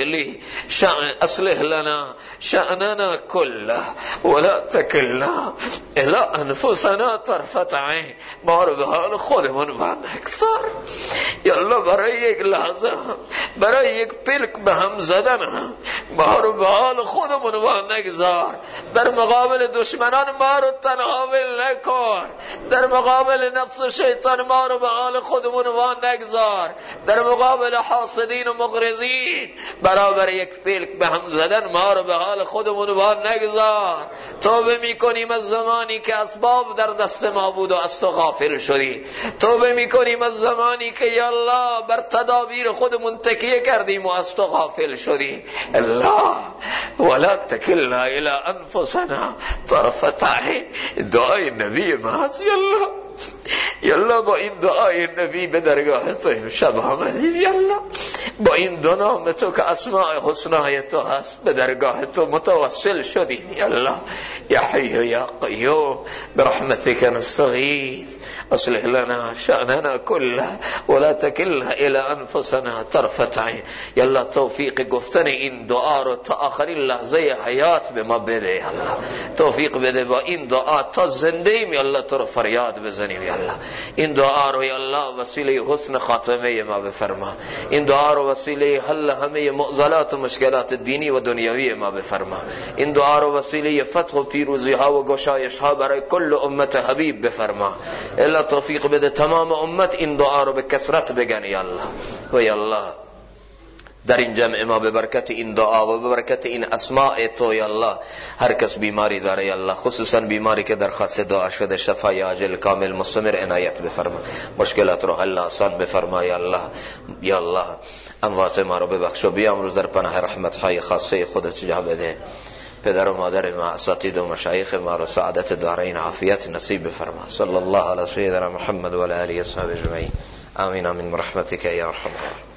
اصلح لنا شأننا كله ولا تكلنا الى انفسنا طرفة عین. ما رو به حال خودمون نگذار یالله. برای یک لحظه، برای یک پلک به هم زدن ما رو به حال خودمون نگذار. در مقابل دشمنان ما رو تنها ول نکن، در مقابل نفس و شیطان ما رو به حال خودمون نگذار، در مقابل حاسدین و مغرضین برابر یک پلک به هم زدن ما رو به حال خودمون نگذار. توبه میکنیم از زمانی که اسباب در دست ما بود و از تو غافل شدیم. توبه میکنیم از زمانی که یا الله بر تدابیر خودمون تکیه کردیم و از تو غافل شدیم. الله ولا تکلنا الى انفسنا طرفة عین. دعای نبی محض یالله. یالله با این دعای نبی به درگاه تو امشب آمدیم یالله. با این دو نام تو که اسماء حسنای تو هست به درگاه تو متوسل شدیم یالله. یا حی یا قیوم برحمتك نستغیث اصلح لنا شأننا كله ولا تكلنا الى انفسنا طرفة عین. یالله توفیق گفتن این دعا رو تا آخرین لحظه حیات به ما بده یالله. توفیق بده با این دعا تا زنده ایم یالله تو رو فریاد بزنیم یالله. این دعا رو یالله وسیله حسن خاتمه ما بفرما. این دعا رو وسیله حل همه معضلات و مشکلات دینی و دنیوی ما بفرما. این دعا رو وسیله فتح و پیروزی ها و گشایش ها برای کل امت حبیب بفرما. الا توفیق بده تمام امت این دعا رو به کثرت بگن یا الله. و یا الله در این جمع ما به برکت این دعا و به برکت این اسماء تو یا الله هر کس بیماری داره یا الله، خصوصا بیماری که درخواست دعا شده، شفای عاجل کامل مستمر عنایت بفرما. مشکلات رو حل آسان بفرما یا الله. یا الله اموات ما رو ببخش و بیامرز در پناه رحمت های خاصه خودت جا بده. پدر و مادر ما، اساتید و مشایخ ما رو سعادت دارین عافیت نصیب بفرما. صلی الله علی سیدنا محمد و علی آله و صحبه اجمعین. آمین آمین برحمتک یا ارحم الراحمین.